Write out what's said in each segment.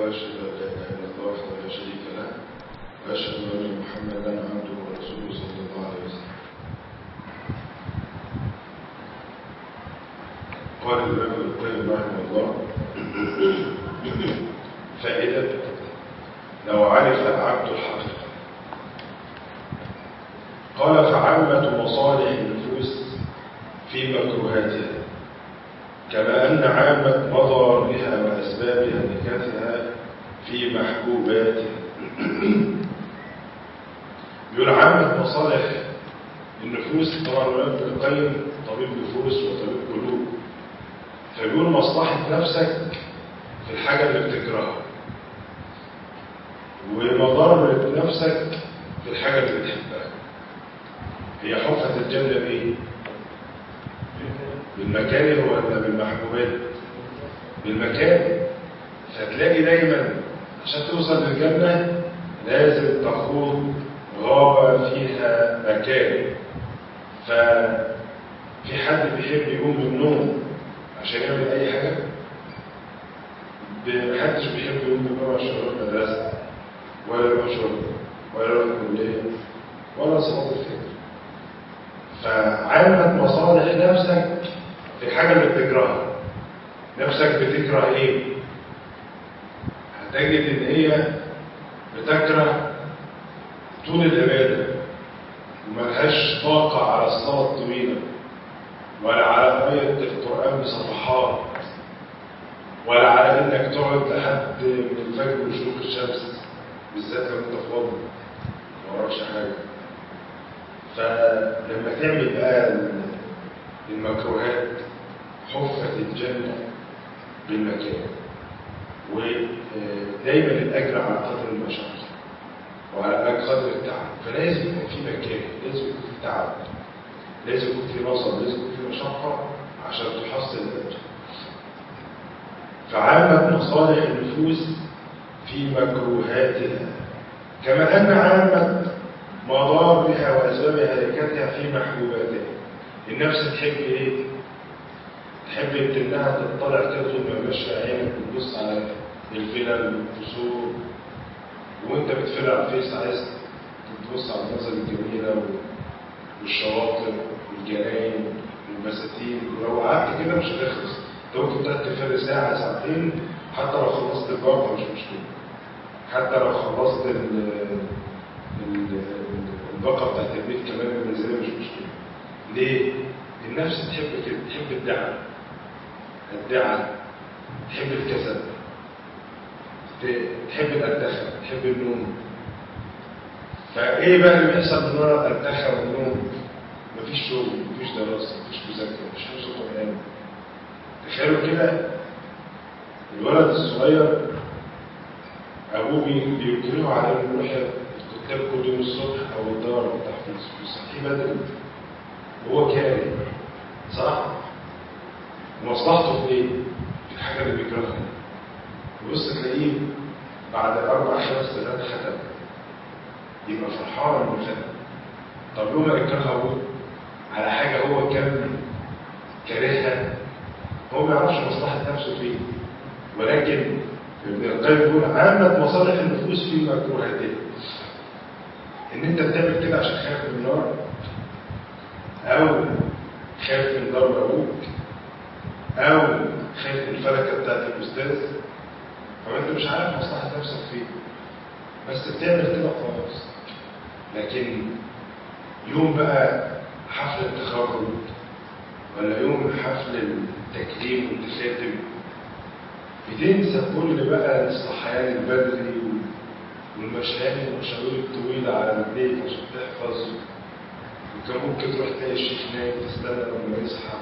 وأشهد أن لا إله إلا الله وحده لا شريك له وأشهد أن محمدا عبده ورسوله صلى الله عليه وسلم. قال الإمام ابن القيم رحمه الله: فائدة لو عرف العبد الحقيقة. قال: فعامة مصالح النفوس في مكروهاتها كما أن عامة مضارها وأسباب هلكتها في محبوباتها. يقول عامة مصالح النفوس. طبعا ابن القيم طبيب نفوس وطبيب قلوب، فبيقول مصلحة نفسك في الحاجة اللي بتكرهها، ومضار نفسك في الحاجة اللي بتحبها. هي حفة الجنة بإيه؟ بالمكاره ولا بالمحبوبات؟ بالمكاره. فتلاقي دايما عشان توصل للجنة لازم تخوض غابة فيها مكاره. ففي حد بيحب يقوم من النوم عشان يعمل أي حاجة؟ محدش بيحب يقوم من النوم عشان يروح مدرسة ولا يروح شغل ولا يروح كلية ولا صلاة الفجر. فعامة مصالح نفسك في الحاجة اللي بتكرهها. نفسك بتكره ايه؟ هتجد ان هي بتكره طول العبادة وملهاش طاقة على الصلاة الطويلة ولا على قراءة القرآن بصفحات ولا على انك تقعد لحد من الفجر وشروق الشمس، بالذات لو انت فاضي ما وراكش حاجة. فلما تعمل بقى المكروهات حفت الجنة بالمكان. ودايما الأجر على قدر المشقة وعلى قدر التعب. فلازم يكون في مكان، لازم يكون في تعب، لازم يكون في نصب، لازم يكون في مشقة عشان تحصل الأجر. فعامة مصالح النفوس في مكروهاتها كما أن عامة مضارها وأسباب هلكتها في محبوباتها. النفس تحب إيه؟ تحب إنها تطلع كده طول ما ماشية عينك وتبص على الفلل والقصور، وأنت بتفل على الفيس عايز تبص على المناظر الجميلة والشواطئ والجناين والبساتين. ولو قعدت كده مش هتخلص، أنت ممكن تقعد تفل ساعة ساعتين حتى لو خلصت الباقة مش مشكلة، حتى لو خلصت الباقة بتاعت البيت كمان المنزلية مش مشكلة. ليه؟ النفس تحب كده، تحب الدعم، تحب الكسل، تحب الأدخل، تحب النوم. فإيه بقى اللي بيحصل من وراء الأدخل والنوم؟ مفيش شغل، مفيش دراسة، مفيش مذاكرة، مفيش حفظ قرآن. تخيلوا كده الولد الصغير أبوه بيكرهه على إنه يروح الكتاب كل يوم الصبح أو الدار والتحفيظ ويصحيه بدري وهو كاره، صح؟ ومصلحته في إيه؟ في الحاجة اللي بيكرهها. وبص تلاقيه بعد 4-5 سنوات ختم، يبقى فرحان إنه ختم. طب لو ما يكرهه على حاجة هو كان كارهها، هو ما يعرفش مصلحة نفسه فيه. ولكن ابن القيم يقول عامة مصالح النفوس في مكروهاتها. ان انت بتعمل كده عشان خايف من النار، او خايف من ضرب ابوك، او خايف من الفلكة بتاعت الاستاذ، فانت مش عارف مصلحة نفسك فيه بس بتعمل كده خلاص. لكن يوم بقى حفل التخرج ولا يوم حفل التكريم والتخاتم بتنسى كل بقى الصحيان البدري والمشاوير الطويلة على رجليك عشان تحفظ. وكان ممكن تروح تلاقي الشيخ نايم تستنى لما يصحى،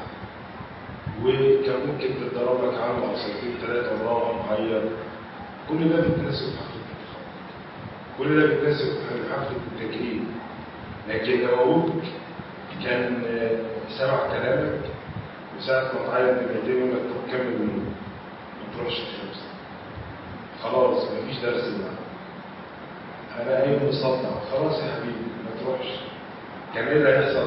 وكان ممكن تتضرب لك عنه عصايتين 3 وراها معيط. كل ده بيتناسب في حفلة التخرج، كل ده بيتناسب في حفلة التكريم. لكن لو أبوك كان سمع كلامك وساعة ما تعيط دقيقتين يقول لك تروح كمل منه، ما تروحش الخمسة، خلاص مفيش درس معاك، أنا قايم مصدع، خلاص يا حبيبي ما تروحش. كان إيه اللي هيحصل؟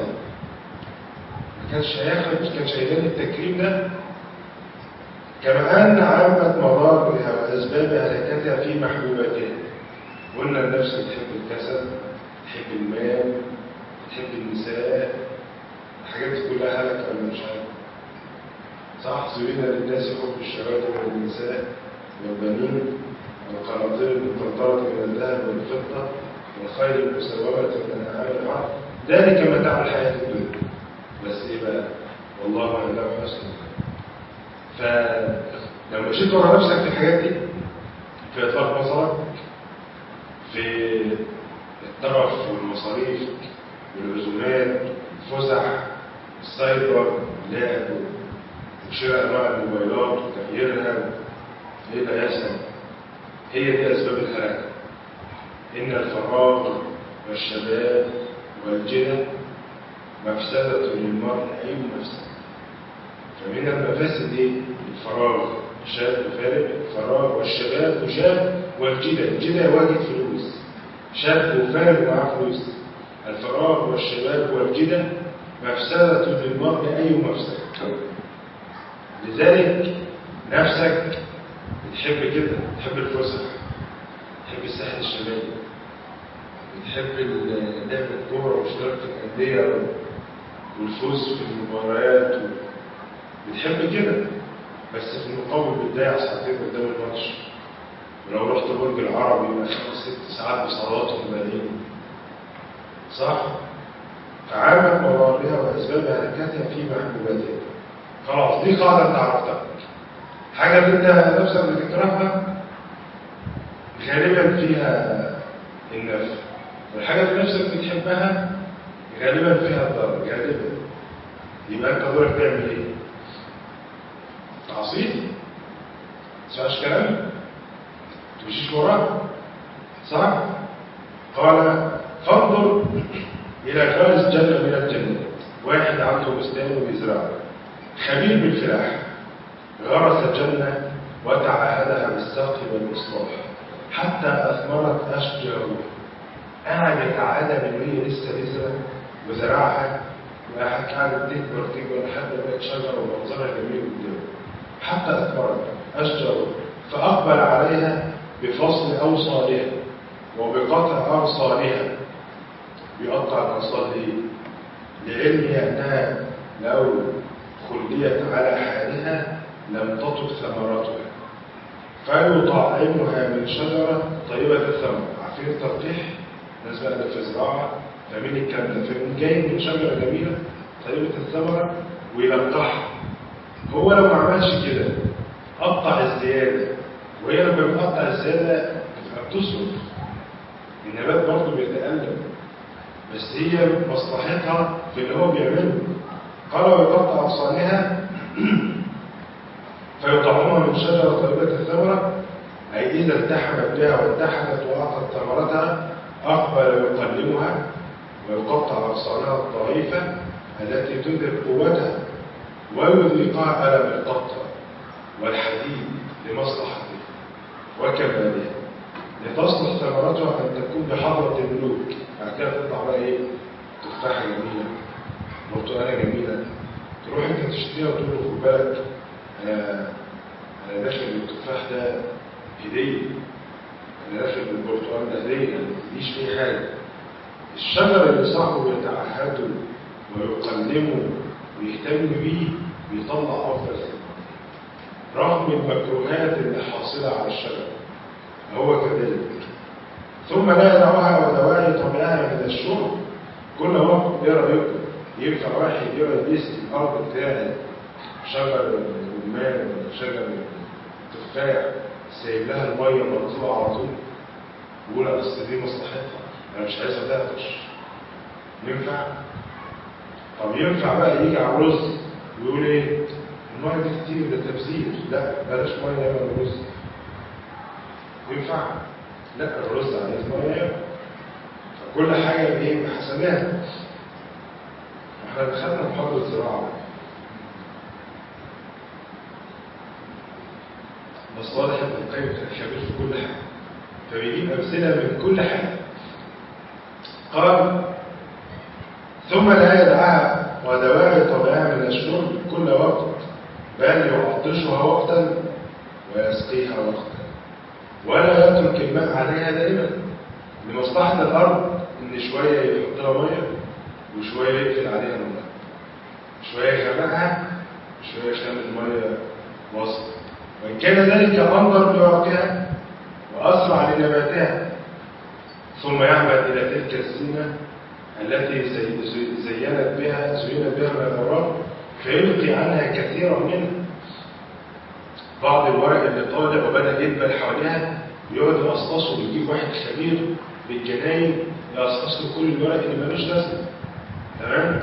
ما كانش هيداني التكريم ده. كما أن عامة مضارها وأسباب هلكتها في محبوباتها. قلنا النفس بتحب الكسل، بتحب المال، بتحب النساء، الحاجات دي كلها هلكة ولا مش هلكة؟ صح؟ زين للناس حب الشهوات من النساء والبنين والقناطير المقنطرة من الذهب والفضة والخيل المسومة من الأنعام والحرث ذلك متاع الحياة الدنيا. بس إيه بقى؟ والله عنده حسن. فلو مشيت ورا نفسك في الحاجات دي، في إطلاق بصرك، في الترف والمصاريف والعزومات والفسح والسايبر واللعب وشراء انواع الموبايلات وتغييرها، ايه اللي هيحصل؟ هي دي اسباب الهلاك. ان الفراغ والشباب والجنة مفسدة للمرء اي مفسدة. فمن المفاسد ايه؟ الفراغ، شاب فارغ، فراغ، والشباب وشاب، والجنة، الجنة واجد فلوس، شاب وفارغ معاه فلوس. الفراغ والشباب والجنة مفسدة للمرء اي مفسدة. لذلك نفسك بتحب كده، بتحب الفسح، بتحب الساحل الشمالي، بتحب لعب الكوره واشتراك في الانديه والفوز في المباريات بتحب كده. بس في المقابل بتضيع ساعتين قدام الماتش، ولو رحت برج العرب يبقى 5-6 ساعات بصلواتهم مالين. صح؟ فعامة مضارها واسباب هلكتها في محبوباتها. خلاص دي قاعدة انت عرفتها. حاجة اللي انت نفسك بتكرهها غالبا فيها النفع، والحاجة اللي نفسك بتحبها غالبا فيها الضرر، غالبا. يبقى انت دورك تعمل ايه؟ تعصيب؟ تسمعش كلامي؟ تمشيش وراه؟ صح؟ قال فانظر إلى غرس جنة من الجنة. واحد عنده بستان وبيزرعه، خبير بالفلاح، غرس الجنة وتعهدها بالسقي والإصلاح حتى أثمرت أشجارها. قاعد يتعادى من وهي لسه بذرة وزرعها، وقاعد تكبر لحد ما بقت شجرة ومنظرها جميل قدامه، حتى أثمرت أشجارها فأقبل عليها بفصل أوصالها وبقطع أغصانها. بيقطع الأغصان ليه؟ لعلمه أنها لو خليت على حالها لم تطب ثمرتها، فيطعمها من شجرة طيبة الثمر. عارفين التلقيح؟ الناس بقى اللي في الزراعة فاهمين الكلام ده. فمن جاي من شجرة جميلة طيبة الثمرة ويلقحها. هو لو ما عملش كده قطع الزيادة، وهي لما بتقطع الزيادة بتبقى بتصرف، النبات برضه بيتألم، بس هي مصلحتها في اللي هو بيعمله. قال ويقطع أغصانها فيطعمها من شجرة طيبة الثمرة، أي إذا التحمت بها واتحدت وأعطت ثمرتها أقبل يقلمها ويقطع أغصانها الضعيفة التي تذهب قوتها ويذيقها ألم القطع والحديد لمصلحته وكمالها، لتصلح ثمرتها أن تكون بحضرة الملوك. بعد كده تطلع بقى إيه؟ تفاحة جميلة، برتقالة جميلة، تروح أنت تشتريها وتقول له خد بالك أنا داخل التفاح ده هدية، أنا داخل البرتقال ده هدية، ما تديش فيه حاجة. الشجر اللي صاحبه يتعهده ويقلمه ويهتم بيه بيطلع أفضل رغم المكروهات اللي حاصلة على الشجر، هو كذلك. ثم لا يدعوها ودواعي طبيعها من الشرب. كل وقت يرى يكبر، ينفع واحد يرى يسقي الأرض بتاعت شجر الرمان ولا شجر التفاح سايب لها المية مرطوبة على طول، يقول أصل دي مصلحتها أنا مش عايزها تعطش. ينفع؟ طب ينفع بقى يجي على الرز ويقول إيه؟ المية دي كتير ده تبذير، لا بلاش مية يا الرز. ينفع؟ لا الرز عايز مية. فكل حاجة بإيه؟ بحسنات. احنا دخلنا محاضرة الزراعة بس واضح ان القيم كان خبير في كل حاجة، فبيجيب أمثلة من كل حاجة. قال ثم لا يدعها ودواعي طبيعها من الشرب كل وقت، بل يعطشها وقتا ويسقيها وقتا. ولا يترك الماء عليها دائما. لمصلحة الأرض إن شوية يحط لها مية وشوية يقفل عليها الماء، شوية يغرقها وشوية يخلي المية وسط، وإن كان ذلك أنظر لورقها وأسرع لنباتها. ثم يعمد إلى تلك الزينة التي زينت بها من الأوراق فيلقي عنها كثيرا منها. بعض الورق اللي طالع وبدأ يدبل حواليها يقعد يقصقصه، ويجيب واحد خبير بالجناين يقصقص له كل الورق اللي ملوش لازمه. تمام؟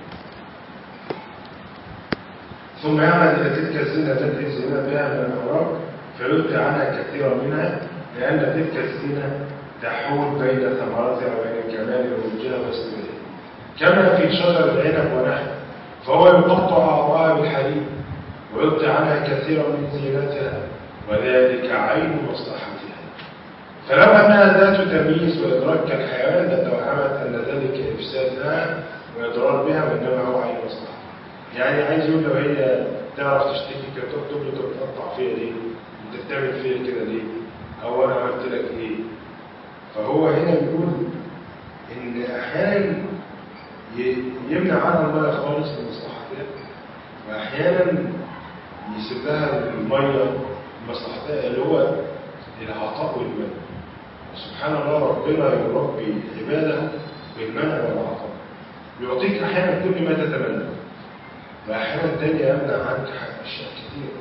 ثم يعمد إلى تلك الزينة التي زينت بها من الأوراق فيلقي عنها كثيرا منها، لأن تلك الزينة تحول بين ثمراتها وبين كمال رجها واستمرارها. كما في شجر العنب ونحو، فهو يقطع أعضاءها بالحليب ويلقي عنها كثيرا من زينتها، وذلك عين مصلحتها. فلو أنها ذات تمييز وإدراك كالحيوان لتوهمت أن ذلك إفساد لها وإضرار بها، وإنما هو عين مصلحتها. يعني عايز يقول لو هي تعرف تشتكي تقول له بتقطع فيها ليه؟ أنت بتعمل فيها كده ليه؟ أو أنا عملت لك إيه؟ فهو هنا بيقول إن أحيانا يمنع عنها المية خالص لمصلحتها، وأحيانا يسيب لها المية لمصلحتها اللي هو العطاء والمنع. سبحان الله، ربنا يربي عباده بالمنع والعطاء، يعطيك أحيانا كل ما تتمنى، وأحيانا تانية يمنع عنك أشياء كتير.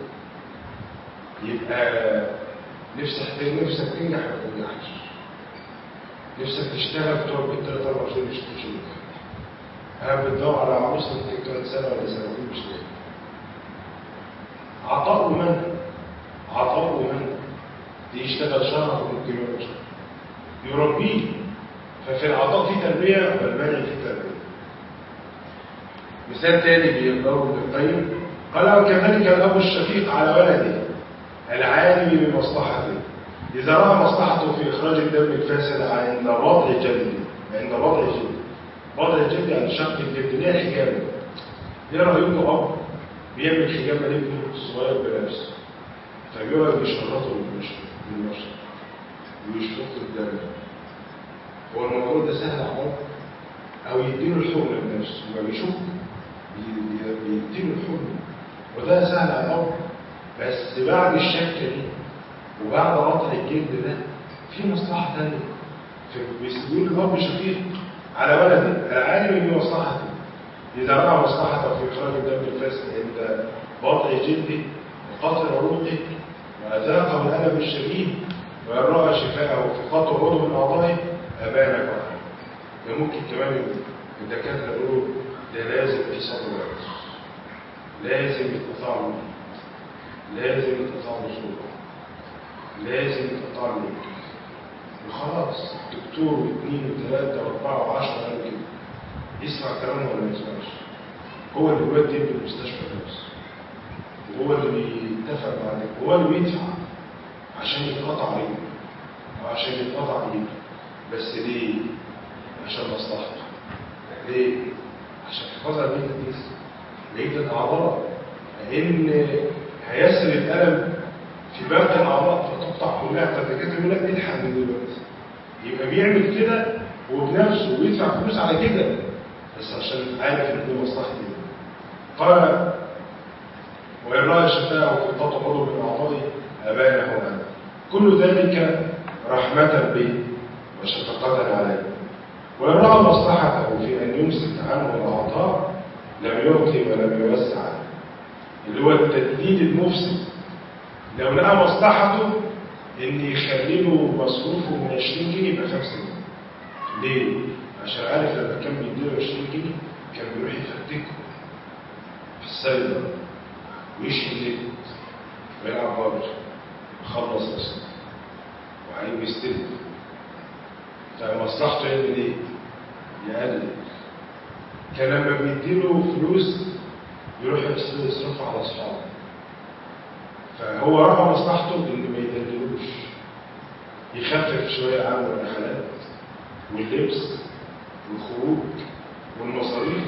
يبقى نفسك تنجح ما تنجحش، نفسك تشتغل بتوع بيت 3-4 شهور مش تشتغل، أنا بتدور على عروسة ممكن تقعد سنة ولا سنتين مش لاقي. عطاء ومنع، عطاء ومنع. دي يشتغل شهر وممكن يقعد شهر، يربيه. ففي العطاء في تربية والمنع في تربية. مثال تاني بيقرأه ابن القيم قال: وكذلك الأب الشفيق على ولده العالم بمصلحته إذا رأى مصلحته في إخراج الدم الفاسد عند وضع جلد، وضع الجلد يعني شق الجلد اللي هي الحجامة. ايه رأيكم أب بيعمل حجامة لابنه الصغير بنفسه، فبيقعد يشرطه بالمشط ويشفط الدم؟ هو الموضوع ده سهل على أو يديله الحقن بنفسه، ما بيشوف بيديله الحقن، وده سهل على الأب. بس بعد الشكة دي وبعد قطع الجلد ده في مصلحة تانية. بيقول الأب شفيق على ولده العالم بمصلحته إذا رأى مصلحته في إخراج الدم الفاسد عند وضع جلده وقطع عروقه وأذاقه الألم الشديد، وإن رأى شفاءه في قطع عضو من أعضائه أبان كفره. ده ممكن كمان الدكاترة يقولوا ده لازم في صبر، لازم يتقطع له، لازم يتقطع له صوره، لازم يتقطع له وخلاص. دكتور واثنين وثلاثة واربعة وعشرة قالوا كده، يسمع كلامه ولا ما يسمعش؟ هو اللي بيودي المستشفى نفسه، وهو اللي بيتفق مع ده، وهو اللي بيدفع عشان يتقطع عليه أو عشان يتقطع عليه. بس ليه؟ عشان مصلحته. ليه؟ عشان حفاظ على بيت الناس، بيت الأعضاء، لأن هيسر الألم في باقي الأعضاء فتقطع كلها. فالدكاتره يقول لك الحق من دلوقتي. يبقى بيعمل كده وبنفسه ويدفع فلوس على كده، بس عشان عارف ان دي مصلحته. قال: وإن رأى شفاءه في قطع عضو من أعضائه أبانه عنه، كل ذلك رحمة به وشفقة عليه. وإن رأى مصلحته في أن يمسك عنه الأعضاء لم يعطي ولم يوسع، اللي هو التدليل المفسد. لو لقى مصلحته ان يخلي له مصروفه من 20 جنيه يبقى 5 جنيه. ليه؟ عشان عارف لما كان بيديله 20 جنيه كان بيروح يفتكه في السايبر ويشحن نت ويلعب بابجي ويخلص اصلا وعليه يستلف. فمصلحته يعمل ايه؟ يقلل. كان لما بيديله فلوس يروح يصرفها على اصحابه. فهو رأى مصلحته إن ما يدللوش، يخفف شوية عنه الرحلات واللبس والخروج والمصاريف.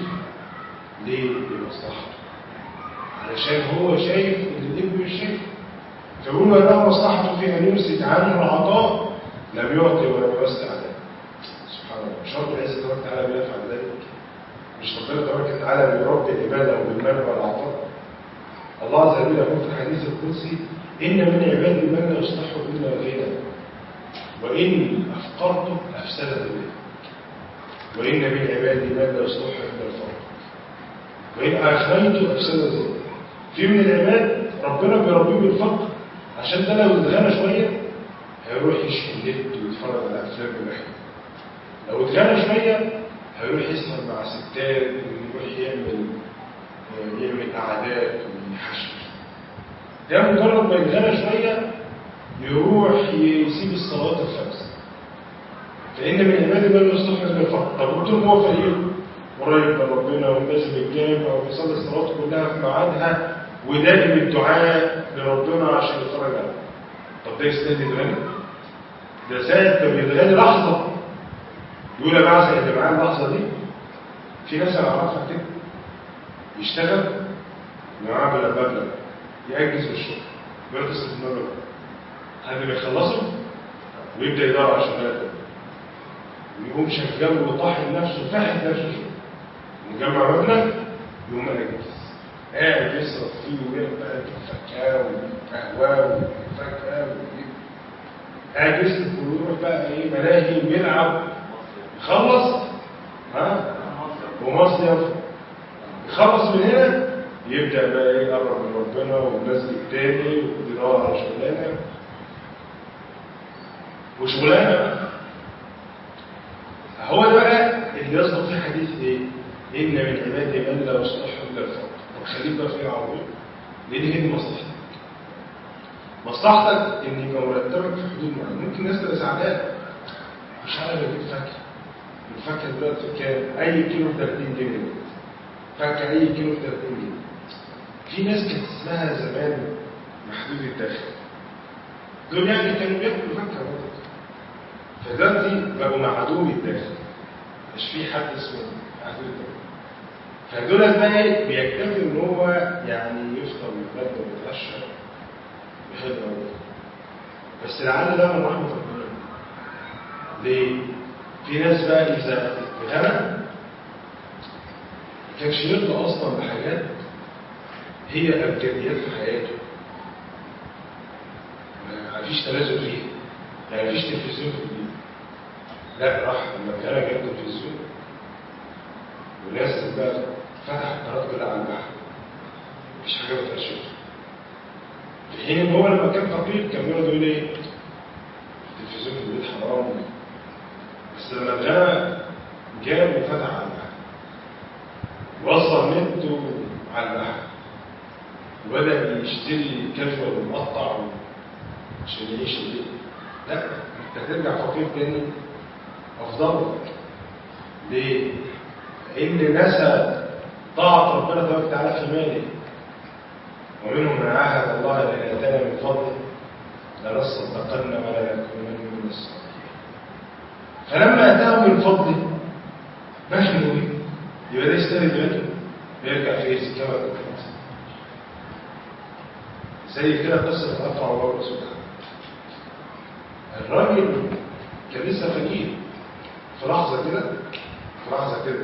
ليه؟ لمصلحته، علشان هو شايف إن الابن مش شايف. فيقولوا له مصلحته في ان يمسك عنه العطاء لم يعطي ولم يوسع عليه. سبحان الله. مش رب العزه تبارك وتعالى بيفعل ذلك؟ مش ربنا تبارك وتعالى بيربي عباده بالمال والعطاء؟ الله عز وجل يقول في الحديث القدسي: ان من عبادي من لا يصلح الا الغنى، وان افقرته افسدت به، وان من عبادي من لا يصلح الا الفقر، وان اغنيته افسدت به. في من العباد ربنا بيربيه بالفقر، عشان ده لو اتغنى شويه هيروح يشحن النت ويتفرج على افلام اباحيه. لو اتغنى شويه هيروح يسهر مع ستات ويروح يعمل قعدات ويحشر. ده مجرد ما يتغنى شويه يروح يسيب الصلوات الخمس. فان من عبادي من لا يصلح الا الفقر. طب قلت له هو فقير قريب من ربنا وملتزم الجامع وبيصلي الصلاه كلها في ميعادها ودائم الدعاء لربنا عشان يتفرج عليه. طب ده يستاهل يتغنى؟ ده ساعة ما بيتغنى لحظة يقول يا جماعة اللي معاه اللحظة دي. في ناس أنا أعرفها كده يشتغل معاه مبلغ يأجز من الشغل ويتصل بالمبلغ قبل ما يخلصه ويبدأ يدور على شغلانة ويقوم شغال وطاحن نفسه فاحت نفسه شغل ومجمع مبلغ يقوم أجز قاعد يصرف فيه ويعمل بقى فكاه وقهوه وفكاه قاعد يصرف ويروح بقى ايه ملاهي ويلعب. يخلص ومصيف يخلص من هنا يبدا بقى ايه يقرب من ربنا والمسجد تاني ويدور على شغلانه وشغلانه. هو ده بقى اللي يصدق في حديث ايه؟ ان من عبادي من لا يصلح الا الفقر. خليك بقى في العربية لان هي دي مصلحتك ان يبقى مرتبك في حدود معينه. ممكن الناس تبقى سعداء مش عارف اجيب فاكهه. الفاكهه دلوقتي بكام؟ اي كيلو ب 30 جنيه. فاكهه اي كيلو ب 30 جنيه. في ناس كانت اسمها زمان محدود الدخل، دول يعني كانوا بياكلوا فاكهه برضه. فدلوقتي بقوا معدوم الدخل، مش في حد اسمه محدود الدخل. فدول بقى بيكتفي ان هو يعني يفطر ويتغدى ويتعشى بحلو قوي. بس لعل ده من رحمه ربنا. ليه؟ في ناس بقى اذا اتغنى ما كانش يرضى اصلا بحاجات هي ابجديات في حياته. ما فيش تلازم فيها، يعني ما فيش تلفزيون في البيت. لا راح لما اتغنى جاب تلفزيون وناس بقى فتح القناه كلها على البحر مفيش حاجه بتقشف. في حين ان هو لما كان فقير كان بيقعد يقول ايه؟ التلفزيون في البيت حرام. بس لما اتغنى جاب وفتح على البحر ووصل نته على البحر وبدا يشتري كاجوال ومقطع عشان يعيش البيت. لا انت ترجع فقير تاني افضل لك. ليه؟ إن نسى طاعة ربنا تبارك وتعالى في ماله. ومنهم من عاهد الله لئن آتانا من فضله لنصدقن ولا نكونن من الصالحين. فلما آتاه من فضله بخلوا به. يبقى ده يستاهل بيته يرجع في الزكاة والزكاة. زي كده قصة الأقرع وابن سبحان. الراجل كان لسه فقير في لحظة كده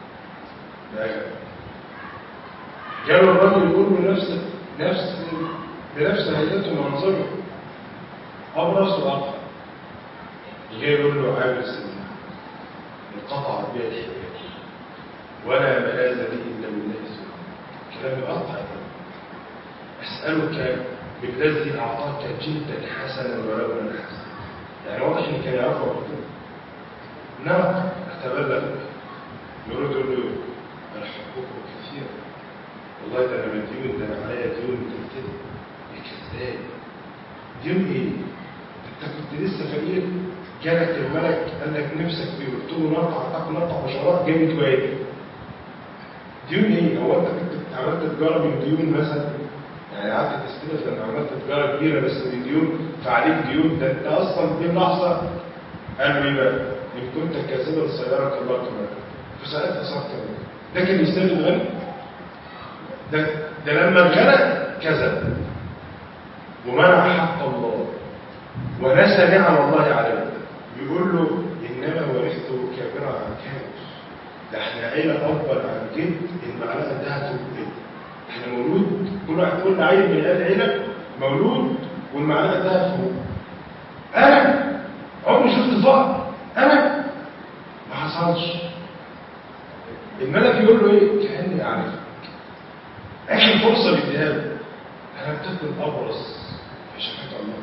جاله الراجل يقول له بنفس هيئته ومنظره أبرص وأقرع. جاي يقول له عامل السنة انقطع بي الحياة ولا ملاذ لي إلا بالله سبحانه. كلام يقطع. أسألك بالذي أعطاك جدا حسنا ولونا حسنا. يعني واضح إن كان يعرفه ربنا. نعم أتبلغ يقول له الحقوق كثيرة والله ده أنا مديون، ده أنا معايا ديون كده. يا كذاب. ديون إيه؟ أنت كنت لسه فقير جالك الملك قال لك نفسك فيه قلت له نقطع بشرات جامد وايد. ديون إيه؟ هو أنت كنت عملت تجارة من ديون مثلا؟ يعني قعدت تستلف لما عملت تجارة كبيرة بس من ديون فعليك ديون. ده أنت أصلا دي لحظة قالوا إيه بقى؟ إن كنت كاذبا سيرك الله كمان فساعتها صار كمان. ده كان يستاهل الغنى؟ ده لما اتغنى كذب. ومنع حق الله ونسى نعم الله عليه، بيقول له إنما ورثت كابرا عن كامل. ده احنا عيلة أكبر عن جد، المعلقة ده هتبقى احنا مولود، كل واحد يقول لي عيل من العيلة مولود والمعلقة ده فوق. أنا عمري شفت فقر، أنا ما حصلش. الملك يقول له إيه؟ كأني أعرفك. آخر فرصة بيديها له، ألم تكن أبرص فشفاك الله؟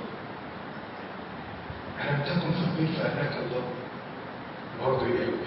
ألم تكن فقير فأهلاك الله؟ برضه يجاوب.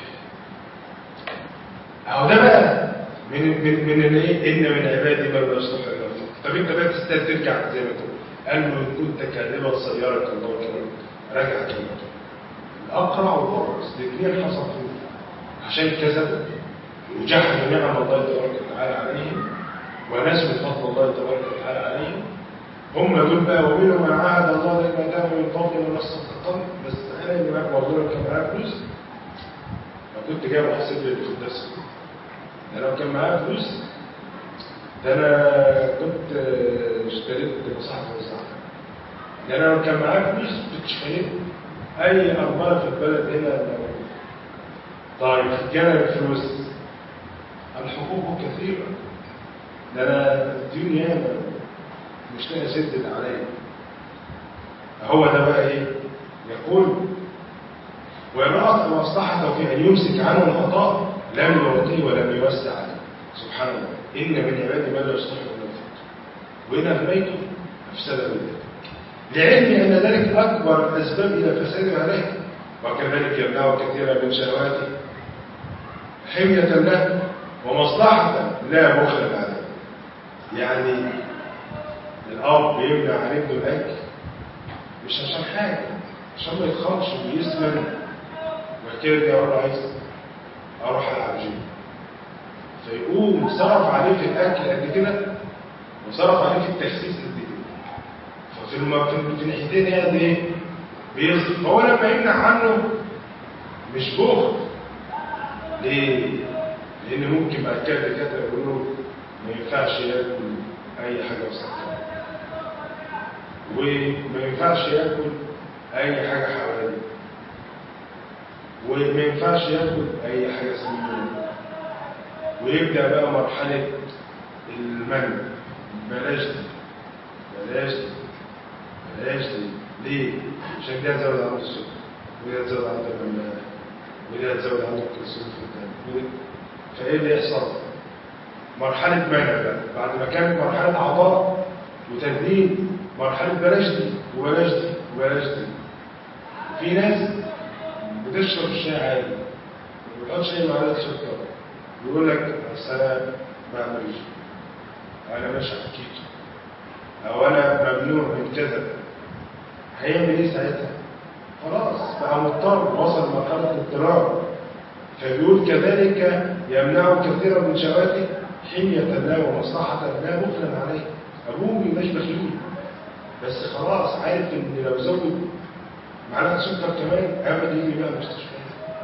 أهو ده بقى من الايه؟ إن من عبادي من لا يصلح إلا الفقر. طب أنت بقى تستاهل ترجع زي ما تقول. قال له إن كنت كاذبا سيرك الله كمان. رجع كلمة الأقرع والأبرص الاثنين حصل فيه عشان كذب وجحدوا نعم الله تبارك وتعالى عليهم ونسوا فضل الله تبارك وتعالى عليهم. هم دول بقى ومنهم من عاهد الله لما دام من فضل ونصف القلب. بس انا اللي معاك والله كان معايا فلوس ما كنت جايب احسب لي في الدرس. ده لو كان معايا فلوس ده انا كنت اشتريت مصحف وزعها. ده انا لو كان معايا فلوس كنت اشتريت اي ارمله في البلد هنا. طيب جانا الفلوس الحقوق كثيره، ده انا الديون ياما مش لاقي اسدد عليا. هو ده بقى ايه؟ يقول ويرى مصلحته في ان يمسك عنه الخطا لم يعطيه ولم يوسع عليه. سبحان الله. ان من عبادي ما لا يصلح الا الفقر وان اغنيته افسد ذلك، لعلم ان ذلك اكبر الاسباب الى فساد هلاك، وكذلك يمنع كثيرا من شهواته حميه له ومصلحه لا بخل عليه. يعني الاب بيمنع عن ابنه الاكل مش عشان حاجه، عشان ما يتخرش ويسمن وكده يقول له عايز اروح العب جيم، فيقوم صرف عليه في الاكل قد كده وصرف عليه في التخسيس قد كده، ففي الناحيتين يعني ايه؟ بيصرف. فهو لما يمنع عنه مش بخل. ليه؟ لان ممكن بعد كده الدكاتره يقولوا له ما ينفعش ياكل اي حاجه مسكره وما ينفعش ياكل اي حاجه حواليه وما ينفعش ياكل اي حاجه سمينه، ويبدا بقى مرحله المنع. بلاش دي بلاش دي بلاش دي. ليه؟ عشان ده هتزود عنده السكر وده هتزود عنده الاملاح وده هتزود عنده الكالسيوم في الدم. فايه اللي يحصل؟ مرحله منع بقى. بعد ما كانت مرحله اعضاء وتدريب، مرحله بلاش دي وبلاش دي وبلاش دي. في ناس بتشرب الشاي عادي ما بيحطش اي معلقه سكر، يقول لك اصل انا بعمل انا ماشي على الكيتو او انا ممنوع من كذا. هيعمل ايه ساعتها؟ خلاص بقى مضطر، وصل مرحله الاضطرار. فبيقول كذلك يمنع كثيرا من شهواته حميه لا ومصلحه لا بخلا عليه. ابوه مش بخيل بس خلاص عارف ان لو زود معلقه سكر كمان قبل يجي بقى المستشفى.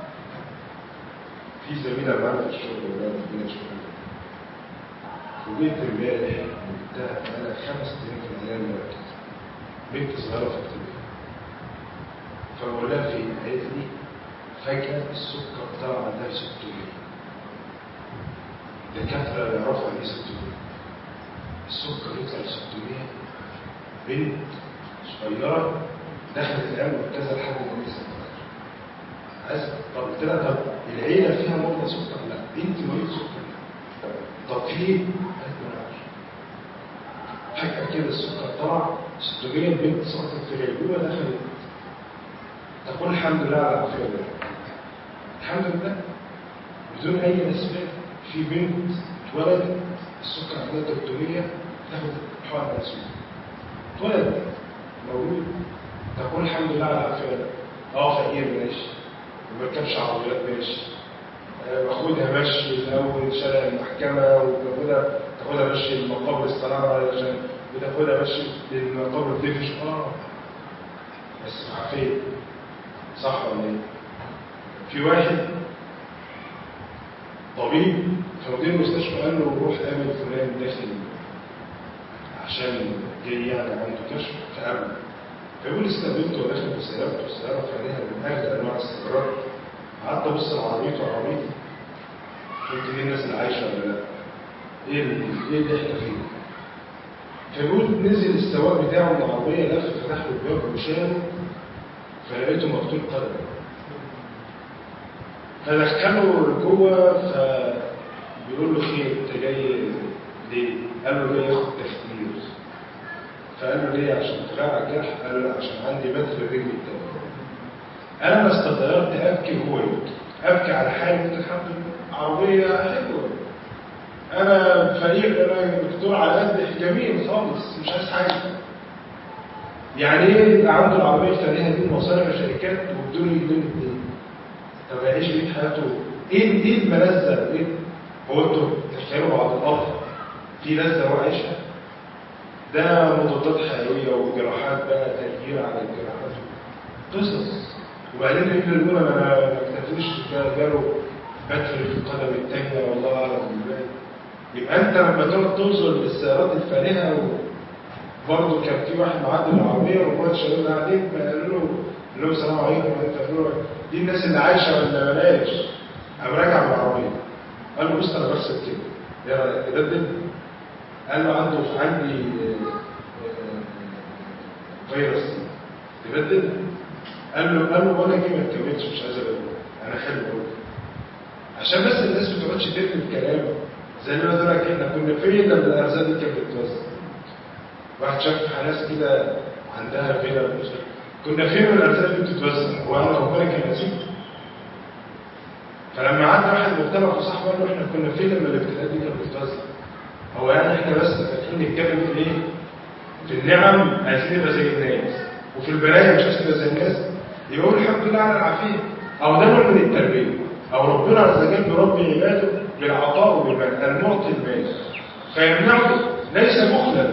في زميله معانا في الشغل ولا في شغل وجيت امبارح بتاع انا 5 سنين في العنايه المركزه، بنت صغيره في الطب، فبقول لها في قالت لي فجاه السكر طلع عندها 600. الدكاتره يعرفوا عليه 600 السكر يطلع 600. بنت صغيره دخلت العنايه المركزه لحد ما لسه عايز. طب قلت لها طب العيله فيها مرضى سكر؟ لا. انت مريض سكر؟ طب في ايه؟ فجأة كده السكر طلع 600. البنت سقطت في الغيبوبة دخلت تقول الحمد لله على العافية والله. الحمد لله بدون أي أسباب. في بنت اتولدت السكر عندها 300 تاخد حقن أسود، اتولد مولود تقول الحمد لله على العافية والله. فقير ماشي وما بركبش عربيات ماشي، باخدها مشي الاول شارع المحكمه وتاخدها مشي للمقابر الصناعه علشان وتاخدها مشي للمقابر الدفش. بس عافيه. صح ولا ايه؟ في واحد طبيب في مدير المستشفى قال له روح قابل فلان داخل عشان جاي يعني عنده كشف فقابله، فيقول استقبلته ودخل بسيارته، السيارة فيها من أغلى أنواع السيارات. قعدت أبص لعربيته وعربيتي، قلت دي الناس اللي عايشة ولا لا؟ إيه اللي إحنا فيه؟ فيقول نزل السواق بتاعه من العربية، لف فتح له الباب وشاله، فلقيته مقتول قدم. فدخله جوه، فبيقول له خير انت جاي ليه؟ قال له جاي ياخد تخدير. فقال له ليه؟ عشان تراعى الجرح؟ قال له لا عشان عندي بتر رجلي التانية. انا ما استطيعت ابكي وهو يبكي، ابكي على حالي، قلت الحمد لله عربيه حلوه، انا فريق، انا دكتور على قد جميل خالص مش عايز حاجه. يعني ايه يبقى عنده العربيه الفارهه دي مصانع شركات وبدون يدون الدين؟ طب يعيش بيه حياته ايه الملذه؟ ايه هو انتوا تخيلوا بعض الارض في لذه هو عايشها؟ ده مضادات حيويه وجراحات بقى، تغيير على الجراحات، قصص. وبعدين يقولوا انا ما اكتفيش جاله بتر في القدم الثانيه والله اعلم بالله. يبقى انت لما تقعد توصل للسيارات الفارهه، وبرضه كان في واحد معدي بالعربيه ومجموعه شباب قاعدين قالوا له السلام عليكم، انت قالوا دي الناس اللي عايشه ولا بلاش؟ قام راجع بالعربيه قال له بص انا برسم كده، ايه رايك تبدل؟ قال له عندي فيروس تبدل؟ قال له وانا جاي ما تكملش، مش عايز ابدل، انا حلو قوي. عشان بس الناس ما تقعدش ترمي الكلام زي ما قلت لك احنا كنا فين لما الارزاق دي كانت بتتوزع. واحد شاف ناس كده عندها فيلا، كنا فين الارزاق دي بتتوزع؟ وانا ربنا كان نسيب. فلما عدى واحد مجتمع وصاحبه قال له احنا كنا فين لما الابتلاءات دي كانت بتتوزع؟ هو يعني احنا بس فاتحين نتكلم في ايه؟ في النعم عايزين نبقى زي الناس، وفي البلايا مش عايزين نبقى زي الناس. يقول الحمد لله على العافيه، او ده نوع من التربيه، او ربنا عز وجل بربي عباده بالعطاء وبالمال، المعطي المال فيمنعه ليس بخلا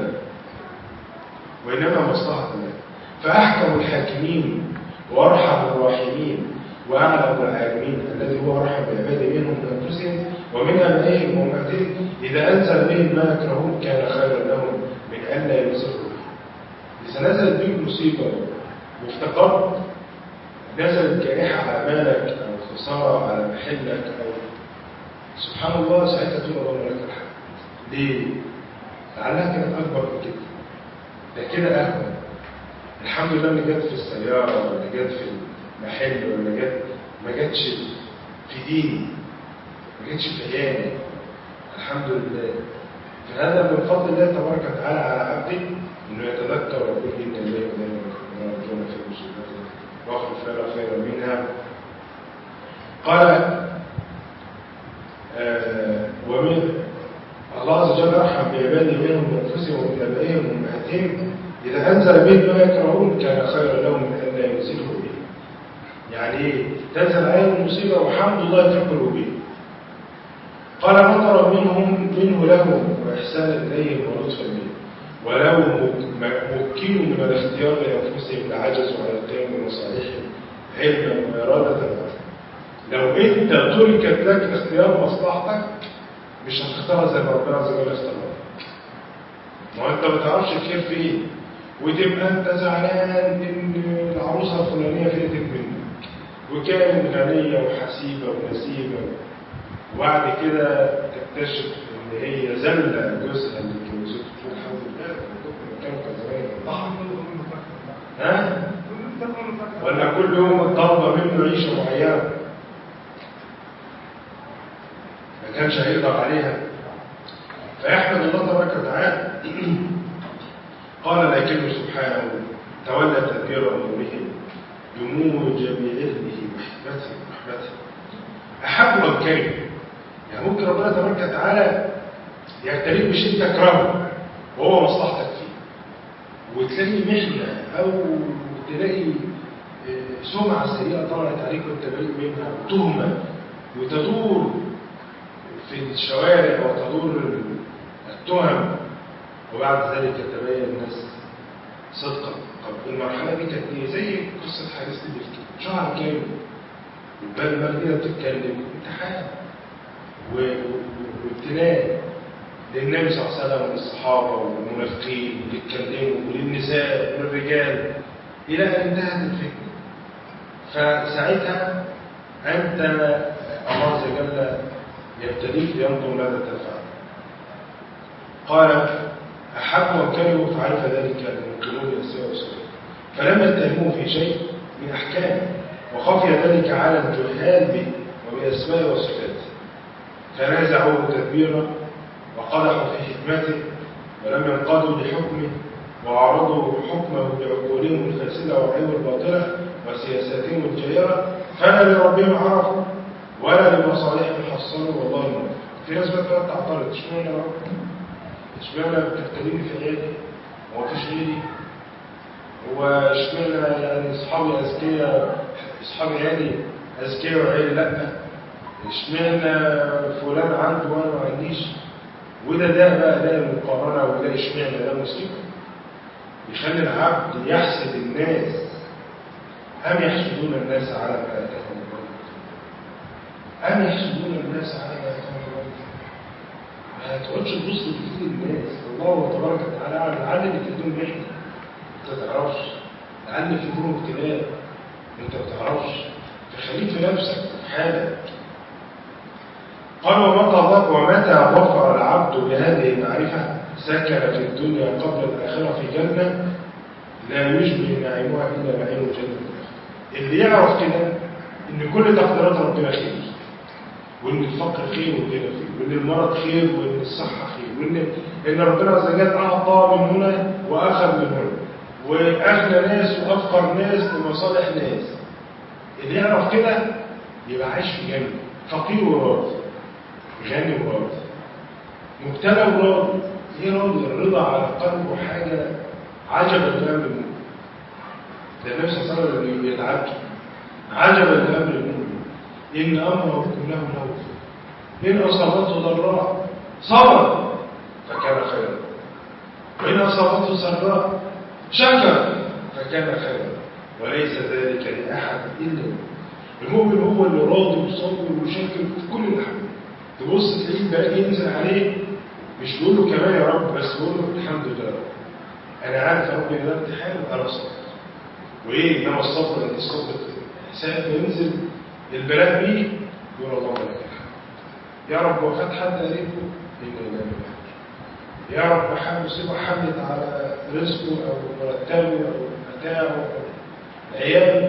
وانما مصلحه الله. فاحكم الحاكمين وارحم الراحمين واعلم العالمين الذي هو ارحم بعباده منهم من انفسهم ومن ابنائهم وامهاتهم، اذا انزل بهم ما يكرهون كان خيرا لهم من ان لا ينزلوا به. اذا نزلت بك مصيبه وافتقرت، نزلت جائحه على مالك او خساره على محلك، او سبحان الله ساعتها تقول اللهم لك الحمد. ليه؟ لعلها كانت اكبر من كده، ده كده اهون. الحمد لله اللي جت في السياره ولا جت في المحل ولا جت، ما جتش في ديني، ما جتش في عيالي، الحمد لله. فهذا من فضل الله تبارك وتعالى على عبده انه يتذكر ويقول ان الله وملائكته في مصيبته واخلف لنا خيرا منها. قال ومن الله عز وجل ارحم بعباده منهم من انفسهم ومن ابائهم وامهاتهم، اذا انزل به ما يكرهون كان خيرا لهم من ان لا ينزله به. يعني ايه؟ تنزل عليهم المصيبه وحمد الله تقبل به. قال مطر منه لهم واحسان اليهم ولطفا بهم، ولو مكنوا من الاختيار لانفسهم لعجزوا على القيام بمصالحهم علما واراده. لو انت تركت لك اختيار مصلحتك مش هتختارها زي ما ربنا عز وجل اختارها. ما انت ما تعرفش الخير فين، وتبقى انت زعلان ان العروسه الفلانيه فاتت منك وكانت غنيه وحسيبه ونسيبه، وبعد كده تكتشف ان هي زله جوزها اللي اتجوزته. الحمد لله كانوا زمان ولا كل يوم الضربه منه عيشه معينه ما كانش هيقدر عليها. فيحمد الله تبارك وتعالى. قال لكنه سبحانه تولى تدبير امورهم بموجب علمه ورحمته احب ام كرم. يعني ممكن ربنا تبارك وتعالى يبتليك بشيء تكرهه وهو مصلحتك فيه، وتلاقي محنه او تلاقي سمعه سيئه طلعت عليك وانت بريء منها وتهمه وتدور في الشوارع وتدور التهم، وبعد ذلك يتبين الناس صدقا. طب المرحله دي كانت ايه؟ زي قصه حديث الافك، شهر كامل والبال كده بتتكلم، امتحان وابتلاء للنبي صلى الله عليه وسلم وللصحابة والمنافقين اللي اتكلموا وللنساء وللرجال إلى أن انتهت الفتنة. فساعتها أنت الله عز وجل يبتليك لينظر ماذا تفعل. قال أحب وكرهوا فعرف ذلك المنكرون بالأسماء والصفات فلم يتهموه في شيء من أحكامه وخفي ذلك على الجهال به وبأسماء وصفاته فنازعوه تدبيرا وقدحوا في حكمته ولم ينقادوا لحكمه وعرضوا حكمه بعقولهم الفاسدة والعيوب الباطلة وسياساتهم الجائرة فلا لربهم عرفوا ولا لمصالحهم حصلوا والله الموفق. في ناس بقى تعترض اشمعنى يا رب؟ اشمعنى بتكلمني في عيالي؟ هو مفيش غيري؟ هو اشمعنى يعني اصحابي اذكياء اصحابي عيالي اذكياء وعيالي لا؟ اشمعنى فلان عنده وانا ما عنديش؟ وده بقى ده المقارنه وده اشمعنى ده مصيبه يخلي العبد يحسد الناس أم يحسدون الناس على ما آتاهم الله أم يحسدون الناس على ما آتاهم الله ما تقعدش تبص لكتير الناس الله تبارك وتعالى لعل اللي في ايدهم محنه انت ما تعرفش لعل في ايدهم ابتلاء انت ما تعرفش فخليك في نفسك في حالك. قال ومتى ظفر العبد بهذه المعرفة سكن في الدنيا قبل الآخرة في جنة لا يشبه نعيمها إلا نعيم الجنة. اللي يعرف كده إن كل تقديرات ربنا خير وإن الفقر خير وإن خير وإن المرض خير وإن الصحة خير وإن ربنا عز وجل أعطى من هنا وأخذ من هنا وأغنى ناس وأفقر ناس ومصالح ناس. اللي يعرف كده يبقى عايش في جنة فقير وراضي غني وراضي مبتلى وراضي. ايه راضي؟ الرضا على قلبه حاجه عجبا لامر المؤمن. ده النبي صلى الله عليه وسلم يتعجب عجبا لامر المؤمن ان امره كله له ان اصابته ضراء صبر فكان خيرا وان اصابته سراء شكر فكان خيرا وليس ذلك لاحد الا المؤمن. هو اللي راضي وصابر وشاكر في كل الاحوال. تبص تلاقيه البلاء ينزل عليه مش بيقول له كمان يا رب بس بيقول له الحمد لله انا عارف يا رب ان ده امتحان وانا صابر. وايه انما الصبر ان الصبر ساعه ما ينزل البلاء بيه يقول اللهم لك الحمد يا رب. وخد حد قريبه ان لا اله يا رب مصيبه حملت على رزقه او مرتبه او متاعه او عياله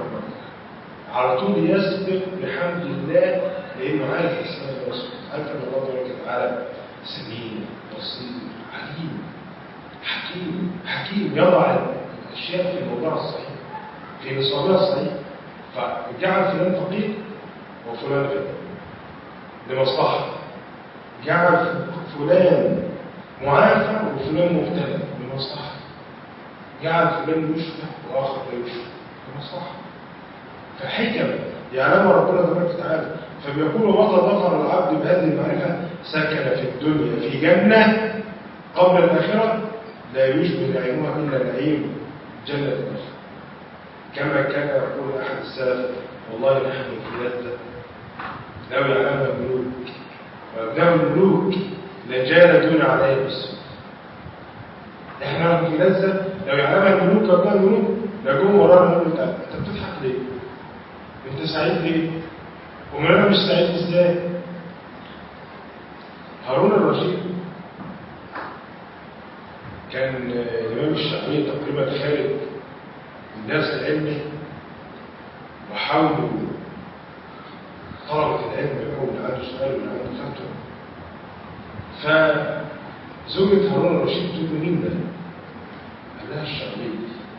على طول يسبق بحمد الله لانه عارف اسماء الرسول عارف ان الله تبارك وتعالى سميع بصير عليم حكيم يضع الاشياء في الموضوع الصحيح في نصابها الصحيح. فجعل فلان فقير وفلان غني لمصلحه جعل فلان معافى وفلان مبتلى لمصلحه جعل فلان يشفى واخر لا يشفى لمصلحه. فحكم يعلمها ربنا تبارك وتعالى. فبيقول ومتى ظفر العبد بهذه المعرفة سكن في الدنيا في جنة قبل الآخرة لا يشبه نعيمها إلا نعيم جنة الآخرة. كما كان يقول أحد السلف والله نحن في لذة لو يعلمها الملوك وأبناء الملوك لجالدون عليه بالسوء. احنا في لذة لو يعلمها الملوك وأبناء الملوك لجوم ورانا نقول له أنت بتضحك ليه؟ أنت سعيد ليه؟ ومن أنا مش سعيد إزاي؟ هارون الرشيد كان الإمام الشافعي تقريبا خارج الناس العلمي وحاولوا طلبة العلم يقول اللي عنده سؤال واللي عنده فتوى. فزوجة هارون الرشيد تقول مين ده؟ قال لها الشافعي.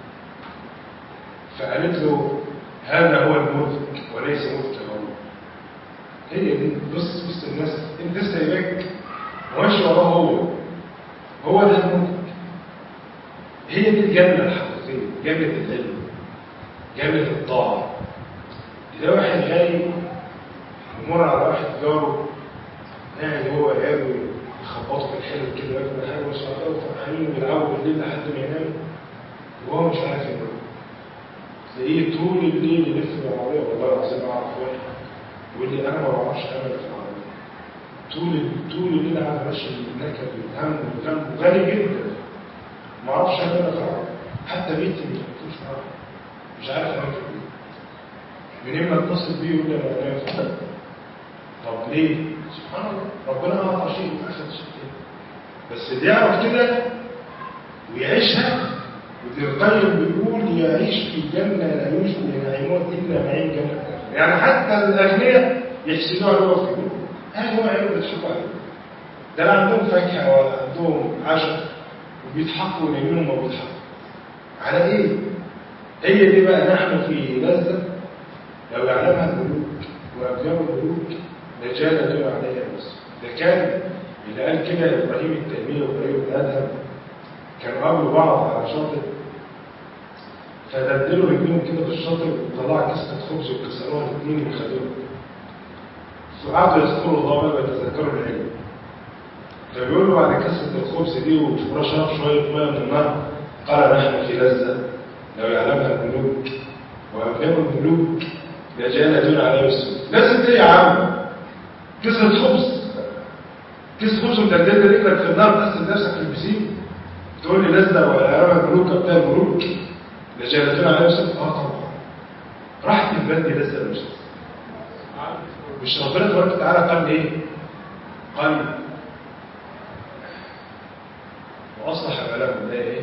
فقالت له هذا هو الملك وليس ملك هارون. هي دي بص الناس انت سايبك وماشي وراه هو ده الملك. هي دي الجنة الحقيقية جنة العلم جنة الطاعة. إذا واحد غايب يمر على واحد جاره قاعد هو وعياله يخبطوا في الحلم كده وياكلوا حاجة ويصحوا وفرحانين ويلعبوا بالليل لحد ما ينام وهو مش عارف ينام. تلاقيه طول الليل يلف بالعربية والله العظيم أعرف واحد يقول لي أنا ما بعرفش أعمل في العربية طول الليل على ماشي نكد وهم وغم وغني جدا، ما اعرفش انا فرع، حتى بيتي ما يحطوش معاه، مش عارف انا كده منين ما اتصل بيه يقول لي انا نايم. طب ليه؟ سبحان الله، ربنا اعطى شيء واخذ شيء تاني. بس اللي يعرف كده ويعيشها، وابن القيم بيقول يعيش في الجنه لا يوجد نعيمات الا نعيم جنه الاخره. يعني حتى الاغنياء يحسدوها اللي هو في جنوب، هذا هو عيب بتشوفوا عليه. ده لا عندهم فاكهه ولا عندهم عشاء وبيضحكوا ونايمين وما بيضحكوا على ايه؟ هي دي بقى نحن في لذه لو يعلمها الملوك وابناء الملوك لجال دون عليها بس. ده كان اللي قال كده ابراهيم التيميه وابراهيم الادهم، كانوا قابلوا بعض على شاطئ، فدلدلوا رجلهم كده بالشاطئ وطلع كسرة خبز وكسروها الاثنين وخدوها. فقعدوا يذكروا الله بقى ويتذكروا العلم. فبيقولوا بعد كسرة الخبز دي ورشرب شوية مية من النهر، قال نحن في لذة لو يعلمها الملوك وأبناء الملوك لجال دون عليها السوء. لازم ايه يا عم؟ كسرة خبز، كسرة خبز وتدلد رجلك في النار تقسم نفسك في البسين، تقول لي لذة ويعلمها الملوك وأبناء الملوك لجال دون عليها السوء؟ طبعا راحت البلد دي لذة ولا مش ربنا تبارك وتعالى قال ايه؟ قال واصلح بالهم. ده ايه؟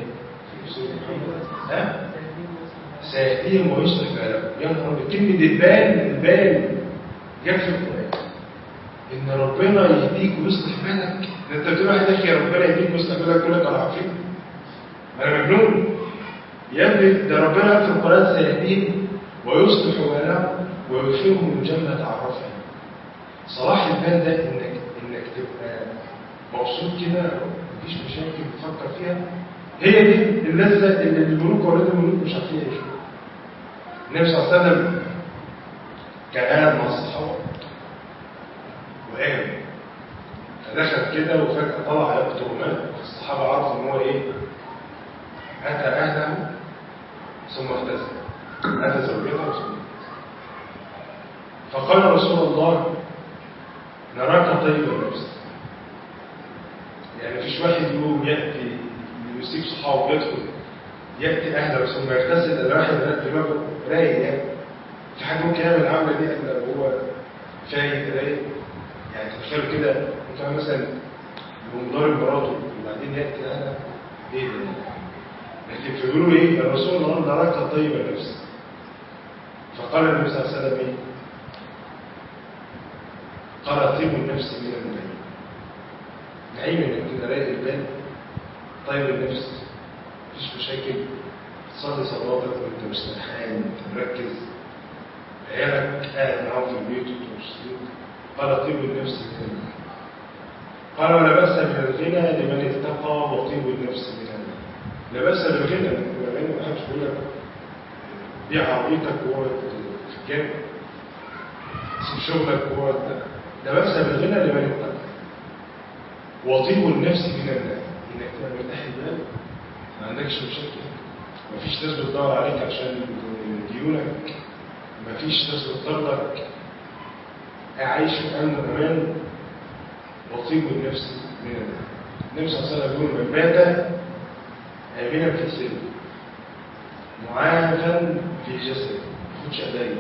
ها؟ سيهديهم ويصلح بالهم. يا نهار كلمه البال جت في القران ان ربنا يهديك ويصلح بالك. ده انت بتقول واحد يا اخي ربنا يهديك ويصلح بالك يقول لك انا عفريت، انا مجنون يا ابني. ده ربنا قال في القران سيهديهم ويصلح بالهم ويدخلهم الجنه عرفها. صلاح البال ده انك تبقى مبسوط كده، مفيش مشاكل بتفكر فيها. هي دي اللذه اللي الملوك واولاد الملوك مش عارفين يعيشوها. النبي صلى الله عليه وسلم كان قاعد مع الصحابه وقام، فدخل كده وفجاه طلع يقطر ماء، الصحابه عرفوا ان هو ايه؟ اتى اهله ثم اغتسل، اتى زوجته ثم فقال رسول الله نراك طيب النفس. يعني مفيش واحد يوم يأتي يسيب صحابه يدخل يأتي أهله ثم يغتسل. الواحد دماغه رايق، يعني في حد ممكن يعمل العملة دي قبل وهو فايق رايق؟ يعني تتخيلوا كده ممكن مثلا يقوم ضارب مراته وبعدين يأتي أهله، إيه ده؟ لكن فيقولوا إيه؟ الرسول الله نراك طيب النفس. فقال النبي صلى الله عليه وسلم إيه؟ قال طيب النفس من النعيم. نعيم انك كده رايق البال، طيب النفس، مفيش مشاكل، تصلي صلاتك وانت مش سرحان وانت مركز، عيالك قاعد معاهم في البيت وانتم مبسوطين. قال طيب النفس من النعيم. قال ولا بأس بالغنى لمن اتقى وطيب النفس من النعيم. لا بأس بالغنى، لان ما حدش بيقول لك بيع عربيتك وهو في الجنة، سيب شغلك وهو لا بأس بالغنى لمن اتقى وطيب النفس من النعيم. انك تبقى مرتاح البال، ما عندكش مشاكل، مفيش ناس بتدور عليك عشان ديونك، مفيش ناس بتضرك، عايش في امن وامان، وطيب النفس من النعيم. النبي صلى الله عليه وسلم يقول من بات امنا في سره معافا في جسده ما ياخدش ادايه.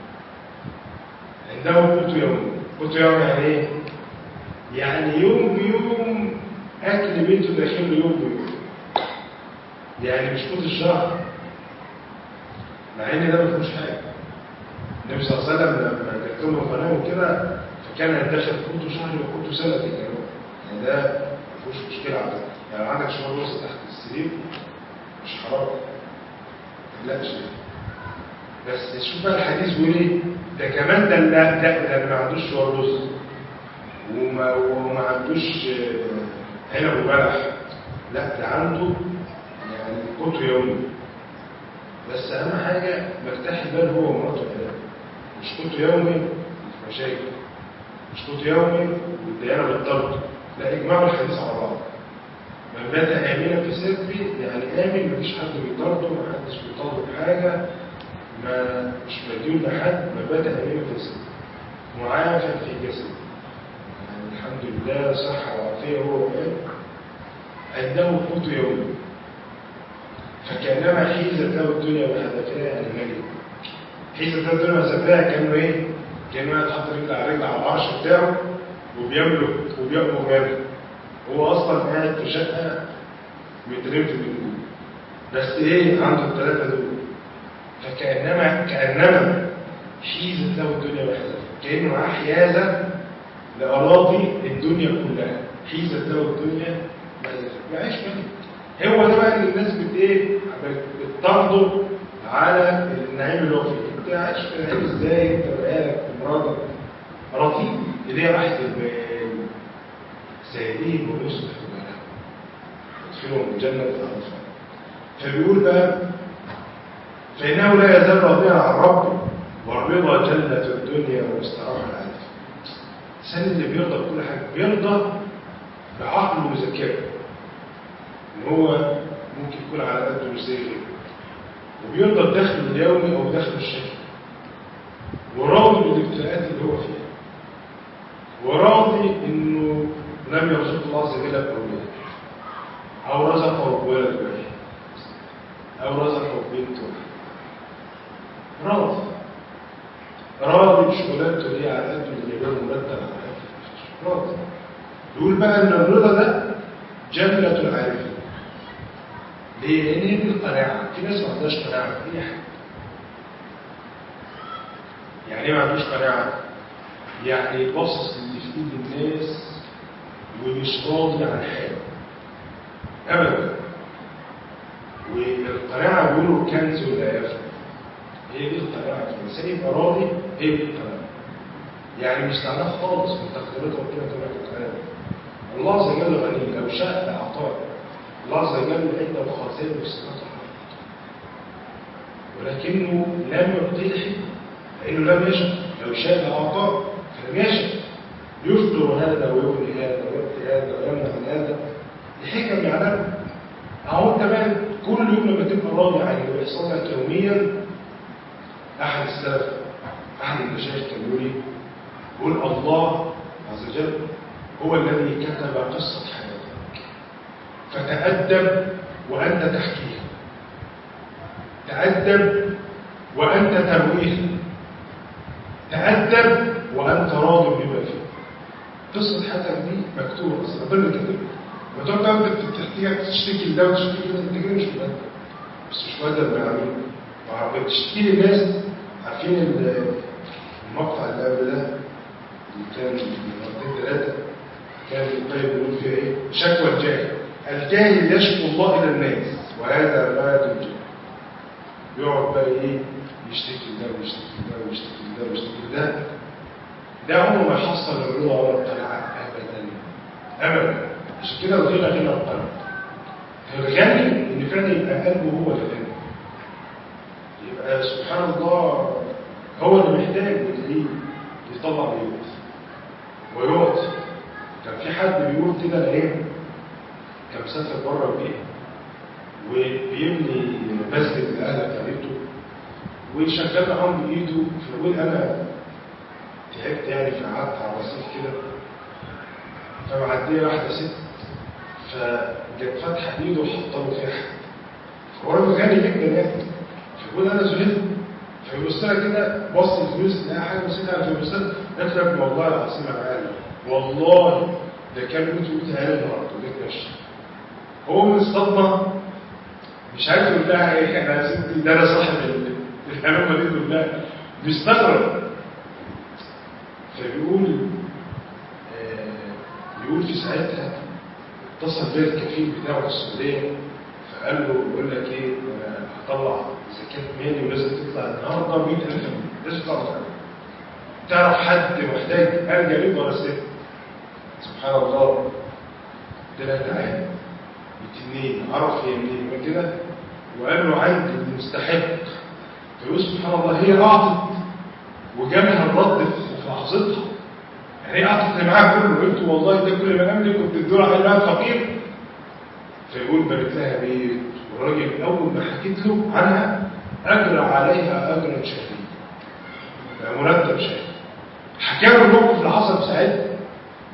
عنده قوت يوم. قوت يوم يعني ايه؟ يعني يوم بيوم اكل بيته داخل يوم بيوم، يعني مش قوت الشهر، مع ان ده ما فيهوش حاجه. النبي صلى الله عليه وسلم لما جات له غنم كده فكان يدخر قوته شهر وقوته سنه كده، يعني ده ما فيهوش مشكله عندك. يعني عندك شهر رز تحت السرير مش حرام، ما تقلقش. بس شوف بقى الحديث بيقول ايه؟ ده كمان ده ما عندوش شهر رز وما عندوش عنب وبلح، لا ده عنده يعني قوت يومي. بس اهم حاجه مرتاح البال هو ومراته كده، مش قوت يومي في مشاكل، مش قوت يومي والديانه بالطرد، لا اجمعوا الحديث على بعض. من بات امنا في سربي يعني امن، مفيش حد بيطرده، محدش بيطرده بحاجه، ما مش مديون لحد. من بات امنا في سربي معافى في جسده، الحمد لله صحة وعافية هو وقال عنده قوت يومي، فكأنما حيزت له الدنيا وحذفها يعني ملك. حيزت له الدنيا وحذفها كأنه إيه؟ كأنه قاعد حاطط رجل على رجل على العرش بتاعه وبيملك مالك. هو أصلا قاعد في شقة مترين في النجوم، بس إيه عنده الثلاثة دول. فكأنما حيزت له الدنيا وحذفها، كأنه معاه حيازة لأراضي الدنيا كلها. حيزت له الدنيا وحذفها، يعيش ملك. هو ده بقى اللي الناس بتطرده على النعيم اللي هو فيه. انت عايش في النعيم ازاي؟ انت وعيالك ومراتك راضين اللي هي راحه البال، سائلين ونصح بالهم يدخلهم الجنه عرفها. فبيقول بقى فانه لا يزال راضيا عن ربه والرضا جنه الدنيا واستراحه العافيه. الانسان اللي بيرضى بكل حاجه بيرضى بعقله وذكائه، ان هو ممكن يكون على قده مش زي غيره، وبيرضى بدخله اليومي او بدخله الشهري، وراضي بالابتلاءات اللي هو فيها، وراضي انه لم يرزق الله عز وجل باولاد، او رزقه بولد واحد، او رزقه ببنت واحد. راضي بشغلانته اللي هي على قده اللي جايبه له مرتب على قده. راضي. يقول بقى ان الرضا ده جنة العارفين. ليه؟ لأن هي دي القناعة. في ناس ما عندهاش قناعة بأي حاجة. يعني ايه ما عندوش قناعة؟ يعني باصص اللي في ايد الناس ومش راضي عن حاجة أبدا. والقناعة بيقولوا كنز لا يفنى. هي دي القناعة. الإنسان يبقى راضي، هي دي القناعة. يعني مش معناه خالص من تقديرات ربنا تبارك وتعالى. الله عز وجل غني، لو شاء لأعطاه. الله عز وجل عنده خزائن السماوات والارض، ولكنه لم يعطيه الحكمه، لانه لم يشاء. لو شاء لاعطاه فلم يشاء. يفطر هذا ويغني هذا ويؤتي هذا ويمنع عن هذا لحكم يعلمها. اهو انت بقى كل يوم لما تبقى راضي عن اللي بيحصل لك يوميا. احد السلف احد المشايخ كان يقول الله عز وجل هو الذي كتب قصه حياتك، فتأدب وأنت تحكيها، تأدب وأنت ترويها، تأدب وأنت راض بما فيه. قصة حياتك دي مكتوبة، بس ربنا كاتبها. وتقعد انت تحكيها تشتكي لده وتشتكي لده، انت كده مش مؤدب، بس مش مؤدب بنعمله. بتشتكي للناس. عارفين المقطع اللي قبل ده اللي كان مرتين ثلاثة كان الطيب بيقول فيها ايه؟ شكوى الجاهل. الجاهل يشكو الله الى الناس وهذا غاية الجهل. يقعد بقى ايه؟ يشتكي لده ويشتكي لده ويشتكي لده ويشتكي لده. ده عمره ما يحصل الرضا ولا القناعة ابدا. عشان كده الغنى غنى القلب. الغني ان فعلا يبقى قلبه هو الغني، يبقى سبحان الله هو اللي محتاج وتلاقيه يطلع بيوت ويعطي. كان في حد بيقول كده ايه، كان مسافر بره البيت وبيبني مسجد لاهل قريته وشغال معاهم بايده. فيقول انا تعبت يعني، فقعدت على الرصيف كده، فمعديه واحده ست فجت فاتحه ايده وحاطه له فيها حاجه. فهو راجل غني جدا يعني، فيقول انا زهقت. فيبص لها كده، بص الفلوس لقى حاجه مسكها في الفلوس، قالت له يا ابني والله العظيم انا عارف، والله ده كان بيقول تعالى النهارده وجيت ماشي. هو من الصدمه مش عارف يقول لها ايه، انا ستي ده انا صاحب الحلوه دي كلها، بيستغرب. فبيقول في ساعتها اتصل بيه الكفيل بتاعه في السعوديه، فقال له بقول لك ايه، انا هطلع زكاه مالي ولازم تطلع النهارده 100,000 جنيه، لازم تطلع النهارده. تعرف حد محتاج ارجع ليه ولا ست؟ سبحان الله. ده تعالى بتنين عرف هي منين من كده، وقال له عندي المستحق. فيقول سبحان الله هي اعطت وجالها الرد في لحظتها. يعني هي اعطت اللي معاها كله، قلت والله ده كل ما املك كنت تدور على بقى فقير. فيقول بنت لها بيت، والراجل اول ما حكيت له عنها اجرى عليها اجرا شهريا، مرتب شهري. حكى له الموقف اللي حصل ساعتها.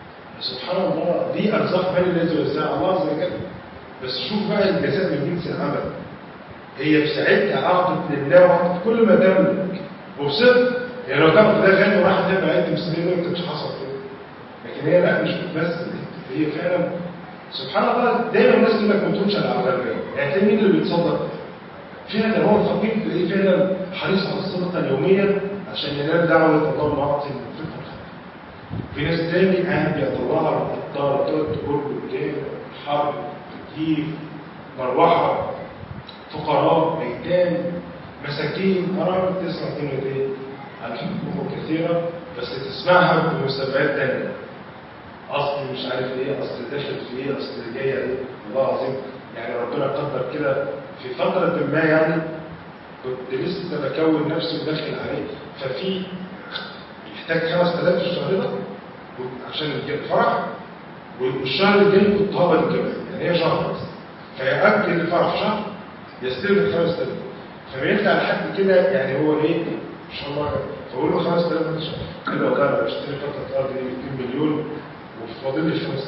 سبحان الله دي ارزاق من الذي وزعها الله عز وجل. بس شوف بقى الجزاء من جنس العمل. هي في ساعتها اعطت لله وعطت كل ما تملك وبصدق. يعني لو كانت ده غني وراح تبقى عند مسلمين ما كانش حصل كده. لكن هي لا، مش بس هي فعلا سبحان الله. دايما الناس تقول لك ما تقولش على العمل، يعني تلاقي مين اللي بيتصدق فعلا هو الفقير، تلاقيه فعلا حريص على الصدقه اليوميه عشان ينال دعوه الله المعطي المنفق الخير. في ناس تاني قاعد بيطلعها القطار تقعد تقول له ليه حرب تكييف مروحه فقراء ايتام مساكين قرار تسمع كلمه ايه عن حقوق كثيره بس تسمعها بمستويات تانيه. اصل مش عارف ايه، اصل داخل في ايه، اصل جايه ايه. والله العظيم يعني ربنا قدر كده في فتره ما، يعني كنت لسه بكون نفسي وداخل عليه، ففي يحتاج 5000 في الشهر ده عشان الفرح، والشهر الجاي كنت هقبض الجمعيه، يعني هي شهر بس، فيأجل الفرح شهر يستلم ال 5000. فبيطلع لحد كده يعني هو ايه ان شاء الله، فاقول له 5000 في الشهر كده وده اشتري قطعه ارض ب 2 مليون وفاضل لي 5000.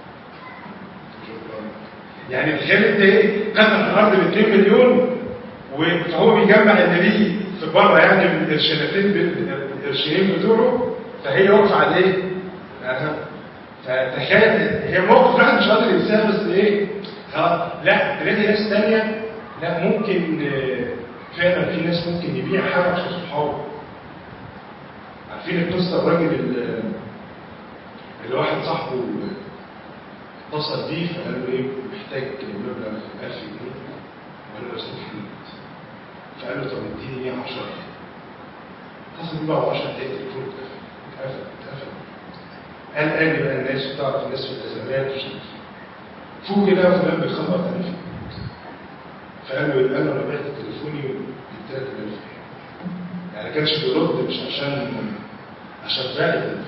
يعني تخيل انت ايه قطعه الارض ب 2 مليون فهو بيجمع اللي ليه في بره يعني من القرشين بتوعه، فهي واقفه على ايه؟ فتخيل هي موقف واحد مش قادر ينساها، بس ايه لا تلاقي ناس ثانيه لا ممكن فعلا في ناس ممكن يبيع حاجه عشان صحابه. عارفين القصه الراجل اللي واحد صاحبه اتصل بيه فقال له ايه محتاج مبلغ 1000 جنيه وقال له استحمل، فقال له طب اديني 10. اتصل بيه بعد 10 دقايق التليفون اتقفل. قال لي بقى الناس بتعرف الناس في الازمات فوق كده فلان بيخبط عليه، فقال له انا بعت تليفوني ب 3000 يعني ما كانش بيرد مش عشان باقي التليفون.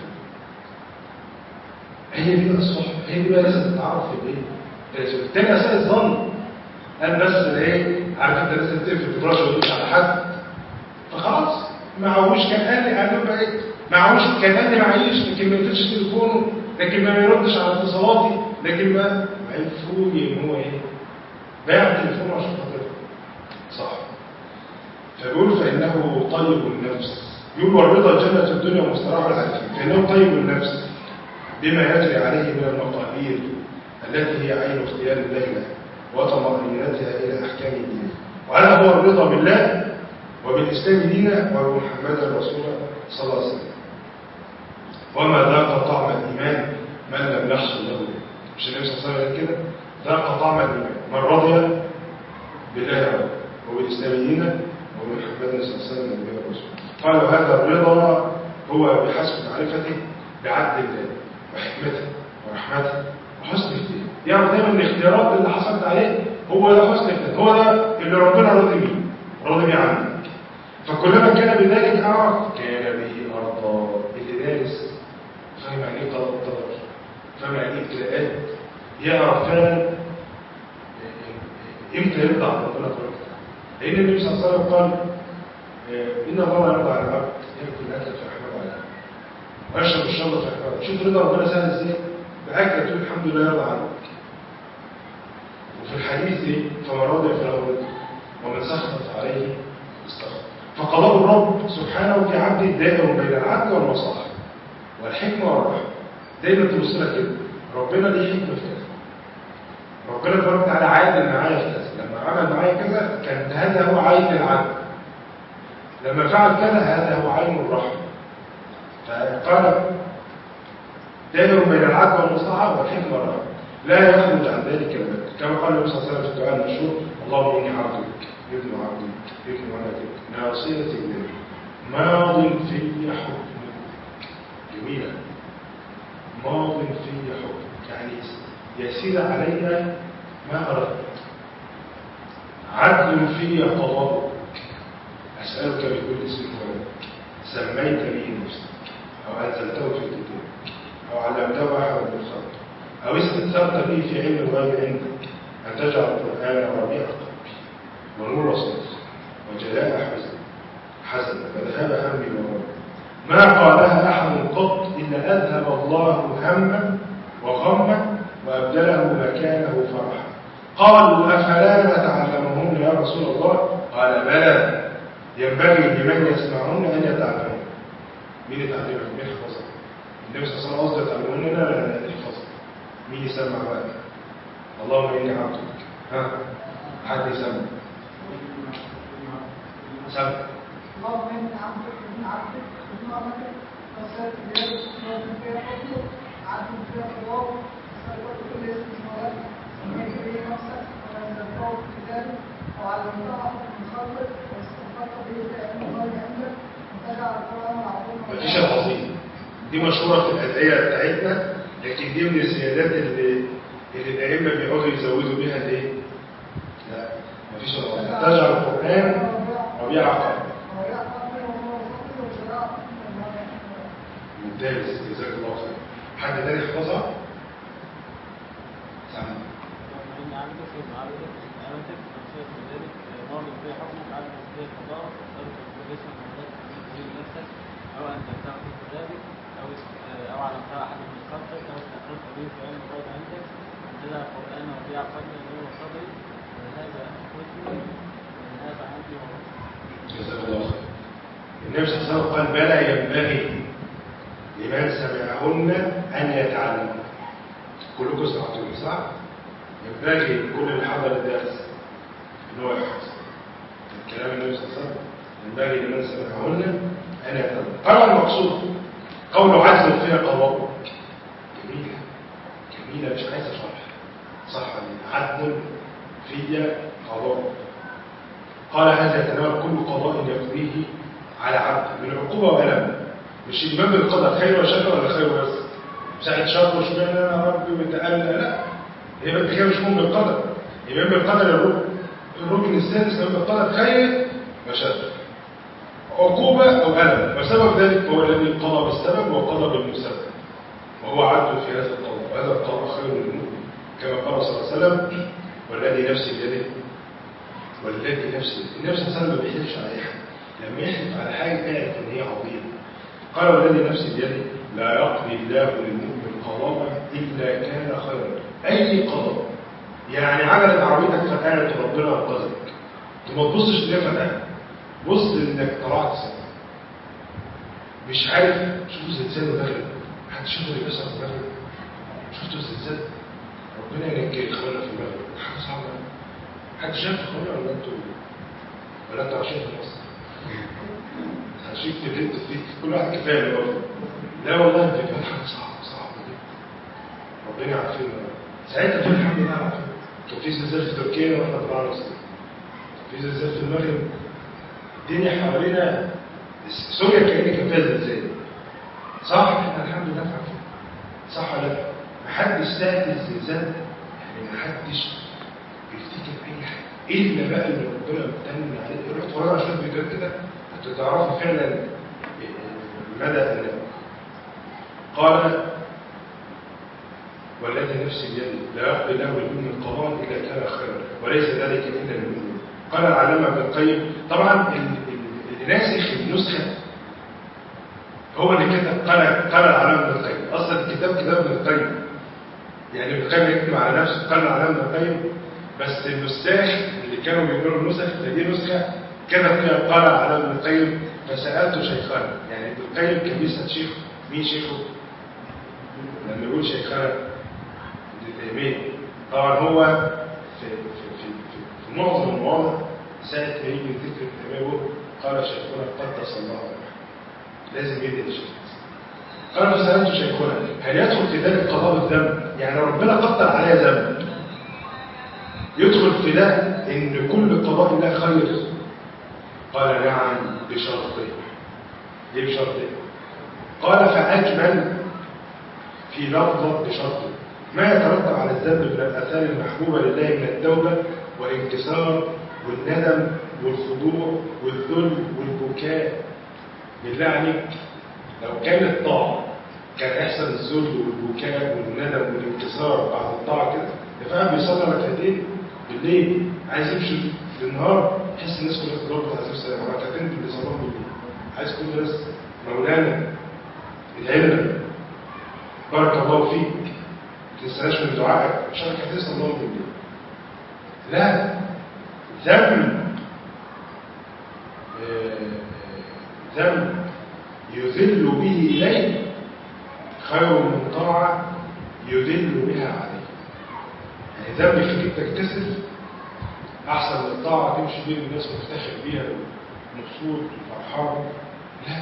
هي دي الصحبه، هي دي بقى لازم تتعرف في الايه. التاني اساء الظن، قال بس ايه عارف انت لازم تقفل الفراش وتمشي على حد فخلاص معهوش. كان قال له بقى ايه معهوش، كان قال لي معيش لكن ما يقفلش تليفونه، لكن ما يردش على اتصالاتي، لكن ما المفروض ان هو ايه باع التليفون عشان خاطر صح. فبيقول فانه طيب النفس، يقول والرضا جنة الدنيا ومستراح العافية، فانه طيب النفس بما يجري عليه من المقادير التي هي عين اختيار الله له وطمأنينتها الى احكام دينه. وهذا هو الرضا بالله وبالاسلام دينا وبمحمد رسوله صلى الله عليه وسلم. وما ذاق طعم الايمان من لم يحصل له، مش النبي صلى الله عليه وسلم كده ذاق طعم الايمان من رضي بالله رب وبالاسلام دينا وبمحمد صلى الله عليه وسلم نبيه ورسوله. قالوا هذا الرضا هو بحسب معرفته بعدل الله وحكمته ورحمته وحسن اختياره. يعني دايما الاختيارات اللي حصلت عليه هو ده حسن اختيار، هو ده اللي ربنا راضي بيه عنك. فكلما كان بذلك اعرف كان به ارضى. اللي دارس فاهم يعني ايه قضاء القدر، فاهم يعني ايه ابتلاءات، يعرف فعلا امتى يرضى عن ربنا تبارك وتعالى. لان النبي صلى الله عليه وسلم قال ان الله يرضى على العبد ياكل الاكل فيحمد عليه ويشرب الشرب فيحمد. شوف رضا ربنا سهل ازاي، باكل تقول الحمد لله يرضى عنك. وفي الحديث ايه فمن رضي فله رضا ومن سخط عليه استغفر. فقضاء الرب سبحانه في عبده دائر بين العدل والمصالح والحكمه والرحمه. دايما تبص لك كده ربنا ليه حكمه في كذا، ربنا تبارك وتعالى عادل معايا في كذا، لما عمل معايا كذا كان هذا هو عين العدل، لما فعل كذا هذا هو عين الرحمه. فقال دائر بين العدل والمصلحه والحكمه والرحمه لا يخرج عن ذلك الباب، كما قال النبي صلى الله عليه وسلم في الدعاء المشهور اللهم اني عبدك ابن عبدك ابن ولدك ناصيتي اليك ماض في حكمك. جميله، ماض في حكمك يعني يسير علي ما اردت، عدل في قضاءك. اسالك بكل اسم هو سميت به نفسك او انزلته في كتابك او علمته احد من خلقك او استأثرت به في علم الغيب عندك ان تجعل القران ربيع قلبي ونور صدري وجلاء حزن وذهاب همي وغمي. ما قالها احد قط الا اذهب الله هما وغما وأبدله مكانه فرحا. قالوا أفلا نتعلمهن يا رسول الله؟ قال بلى، ينبغي لمن يسمعون أن يتعلمون. مين يتعلمها؟ مين يحفظها؟ النبي صلى الله عليه وسلم قصده يتعلمون؟ لا يحفظها. مين يسمع بقى؟ اللهم إني عبدك. ها حد يسمع؟ سمع. اللهم إني عبدك وابن عبدك وابن أمتك وسألت بيدك وسألت فيها حكمك عبد فيها قضاء وسألت كل اسم ولد سميت به نفسك ونزلته في كتابك وعلمته أحد من خلقك واستغفرت به لأن الله عندك وتجعل القرآن العظيم. مفيش العظيم دي مشهورة في الأدعية بتاعتنا، لكن دي من الزيادات اللي الأئمة بيقعدوا يزودوا بيها الإيه؟ لا مفيش العظيم. تجعل القرآن ربيع قلبي. ممتاز، جزاك الله خير. حد تاني يحفظها؟ سامع. أو أن تبتغي في كتابك أو علمتها أحد من خلقك أو استأثرت به في علم الغيب عندك تجعل القرآن ربيع قلبي ونور صدري وهذا حكمي وهذا عندي ورسولي. جزاك الله خير. النبي صلى الله عليه وسلم قال بلى ينبغي لمن سمعهن أن يتعلم. كلكم سمعتوني صح؟ ينبغي لكل اللي حضر الدرس إن هو يحفظ الكلام النبي صلى الله عليه وسلم. ينبغي لمن سمعهن أن يتعلم. طبعا المقصود قول عدل فيها قضاء. جميلة جميلة، مش عايزة شرح. صح، عدل فيها قضاء. قال هذا يتناول كل قضاء يقضيه على عبد من عقوبة وألم. مش الإيمان بالقدر خير وشر ولا خير بس ساعة شر وشبه أنا ربي وتألى، لا، الإيمان بالخير مش مهم بالقدر. الإيمان بالقدر الركن السادس الإيمان بالقدر خير وشر، عقوبة أو ألم، وسبب ذلك هو الذي قضى بالسبب وقضى بالمسبب، وهو عدل في هذا القضاء. وهذا القضاء خير للمؤمن كما قال صلى الله عليه وسلم والذي نفسي بيده. والذي نفسي النبي صلى الله عليه وسلم ما بيحلفش على أي حاجة. لما يحلف على حاجة يعرف إن هي عظيمة. قال والذي نفسي بيده لا يقضي الله للمؤمن قضاء إلا كان خيرا. أي قضاء، يعني عجلت عربيتك فتحت وربنا انقذك، ما تبصش ليه فتحت، بص انك طلعت سنة. مش عارف، شوفوا الزلزال المغرب، حد شوفوا اللي بيحصل في المغرب؟ شفتوا الزلزال؟ ربنا ينجي اخوانا في المغرب، حاجه صعبه. حد شاف اخوانا ولا انتوا عايشين في مصر؟ عايشين في البيت فيه كل واحد كفايه برضه. لا والله في كانت حاجه صعبه جدا. ربنا يعافينا. ساعتها في الحمد لله عافينا. كان في زلزال في تركيا واحنا طلعنا مصر. في زلزال في المغرب. الدنيا حوالينا سوريا كأن كان فيها زلزال. صح؟ احنا الحمد لله عارفين. صح ولا لا؟ محدش ساعة الزلزال، يعني محدش بيفتكر أي حاجة إلا بقى اللي ربنا امتن عليه. روح اتفرجوا على شوية فيديوهات كده هتتعرفوا فعلا مدى النعمة. قال والذي نفسي بيده لا يقضي له للمؤمن قضاء إلا كان خيرا وليس ذلك إلا للمؤمن. قال العلامة ابن القيم، طبعا اللي ناسخ النسخة هو اللي كتب قال العلامة ابن القيم. أصلا الكتاب كتاب ابن القيم، يعني ابن القيم يكتب على نفسه قال العلامة ابن القيم، بس النساخ اللي كانوا بيقولوا النسخ دي نسخة كتب فيها قال العلامة ابن القيم. فسألته شيخنا، يعني ابن القيم كان بيسأل شيخ. مين شيخه؟ لما يقول شيخنا ابن تيمية، طبعا هو في معظم المواضع ساعة ما يجي ذكر ابن تيمية قال شيخنا قدس الله عليه، لازم يدي الشيخ. قال فسألته شيخنا هل يدخل في ذلك قضاء الذنب؟ يعني ربنا قدر عليها ذنب يدخل في ده ان كل قضاء الله خير؟ قال نعم بشرطين. ليه بشرطين؟ قال فأجمل في لفظة بشرطين ما يترتب على الذنب من الآثار المحبوبة لله من التوبة والانكسار والندم والخضوع والذل والبكاء. بالله عليك لو كان الطاعة كان يحصل الذل والبكاء والندم والانكسار بعد الطاعة كده، فاهم بيصلي ركعتين بالليل عايز يمشي بالنهار يحس الناس كلها تضرب على نفسها ركعتين اللي صلاهم بالليل، عايز كل الناس مولانا ادعي لنا بارك الله فيك تنساش من دعائك عشان هتسال الله بالليل. لا، ذنب ذنب يذل به اليه خير من طاعه يذل بها عليه. يعني ذنب يخليك تكتسب احسن من الطاعه تمشي بين الناس مفتخر بيها ومبسوط وفرحان. لا،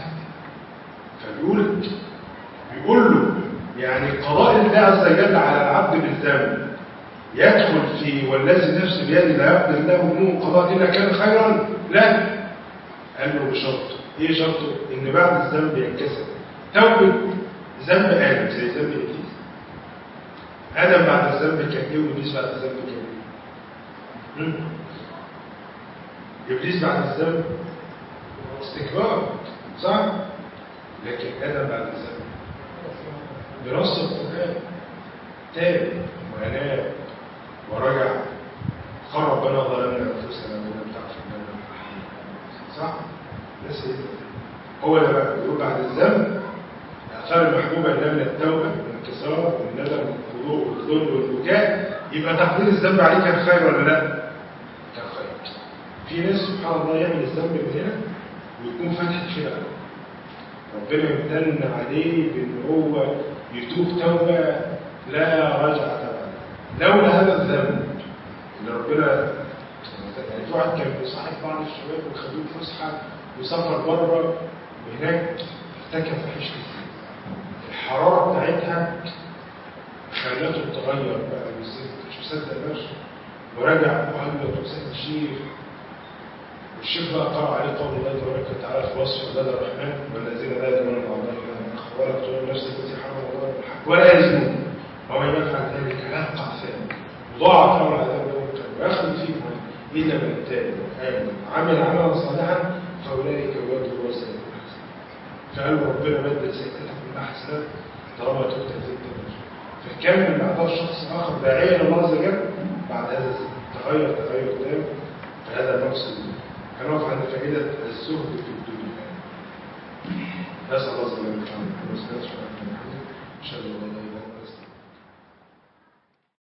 بيقول له يعني قضاء الله عز وجل على العبد بالذنب يدخل في والذي نفس بيده لا يقدر الله منه قضاء إلا كان خيرا. لا، قال له بشرط. ايه شرطه؟ ان بعد الذنب ينكسر توبه. ذنب آدم زي ذنب إبليس. آدم بعد الذنب كان ايه وإبليس بعد الذنب كان ايه؟ إبليس بعد الذنب استكبار، صح؟ لكن آدم بعد الذنب بنص القرآن تاب وأناب ورجع قال ربنا ظلمنا أنفسنا وإن لم تغفر لنا صح؟ الناس هو اللي بقى بيقول بعد الذنب الآثار المحبوبة إنها من التوبة والانكسار والندم والخضوع والذل والبكاء. يبقى تقدير الذنب عليه كان خير ولا لا؟ كان خير. في ناس سبحان الله يعمل الذنب من هنا ويكون فتح خير. ربنا يمتن عليه بأن هو يتوب توبة لا رجعة بعدها. لولا هذا الذنب اللي ربنا يعني في واحد كان بيصاحب بعض الشباب وخدوه فسحة وسافر بره وهناك ارتكب فحيشة الحرارة بتاعتها خلته تغير بقى مش مصدق نفسه ورجع وهبط وسأل الشيخ. والشيخ بقى قرأ عليه قول الله تبارك وتعالى في وصف عباد الرحمن والذين لا يدعون مع الله إلها آخر ولا يقتلون النفس التي حرم الله بالحق ولا يزنون ومن يفعل ذلك يلقى أثاما وضاعف له العذاب يوم القيامة ويخلد فيه إلا من تاب وآمن عمل عملا صالحا فأولئك يبدل الله سيئاتهم حسنات. فقال ربنا بدل سيئاتك كلها حسنات طالما تبت زدت. فكمل بعدها شخص آخر داعيا الله عز وجل بعد هذا تغير تام. فهذا مقصد. هنقف عند فائدة الزهد في الدنيا. نسأل الله عز وجل أن يكون إن شاء الله.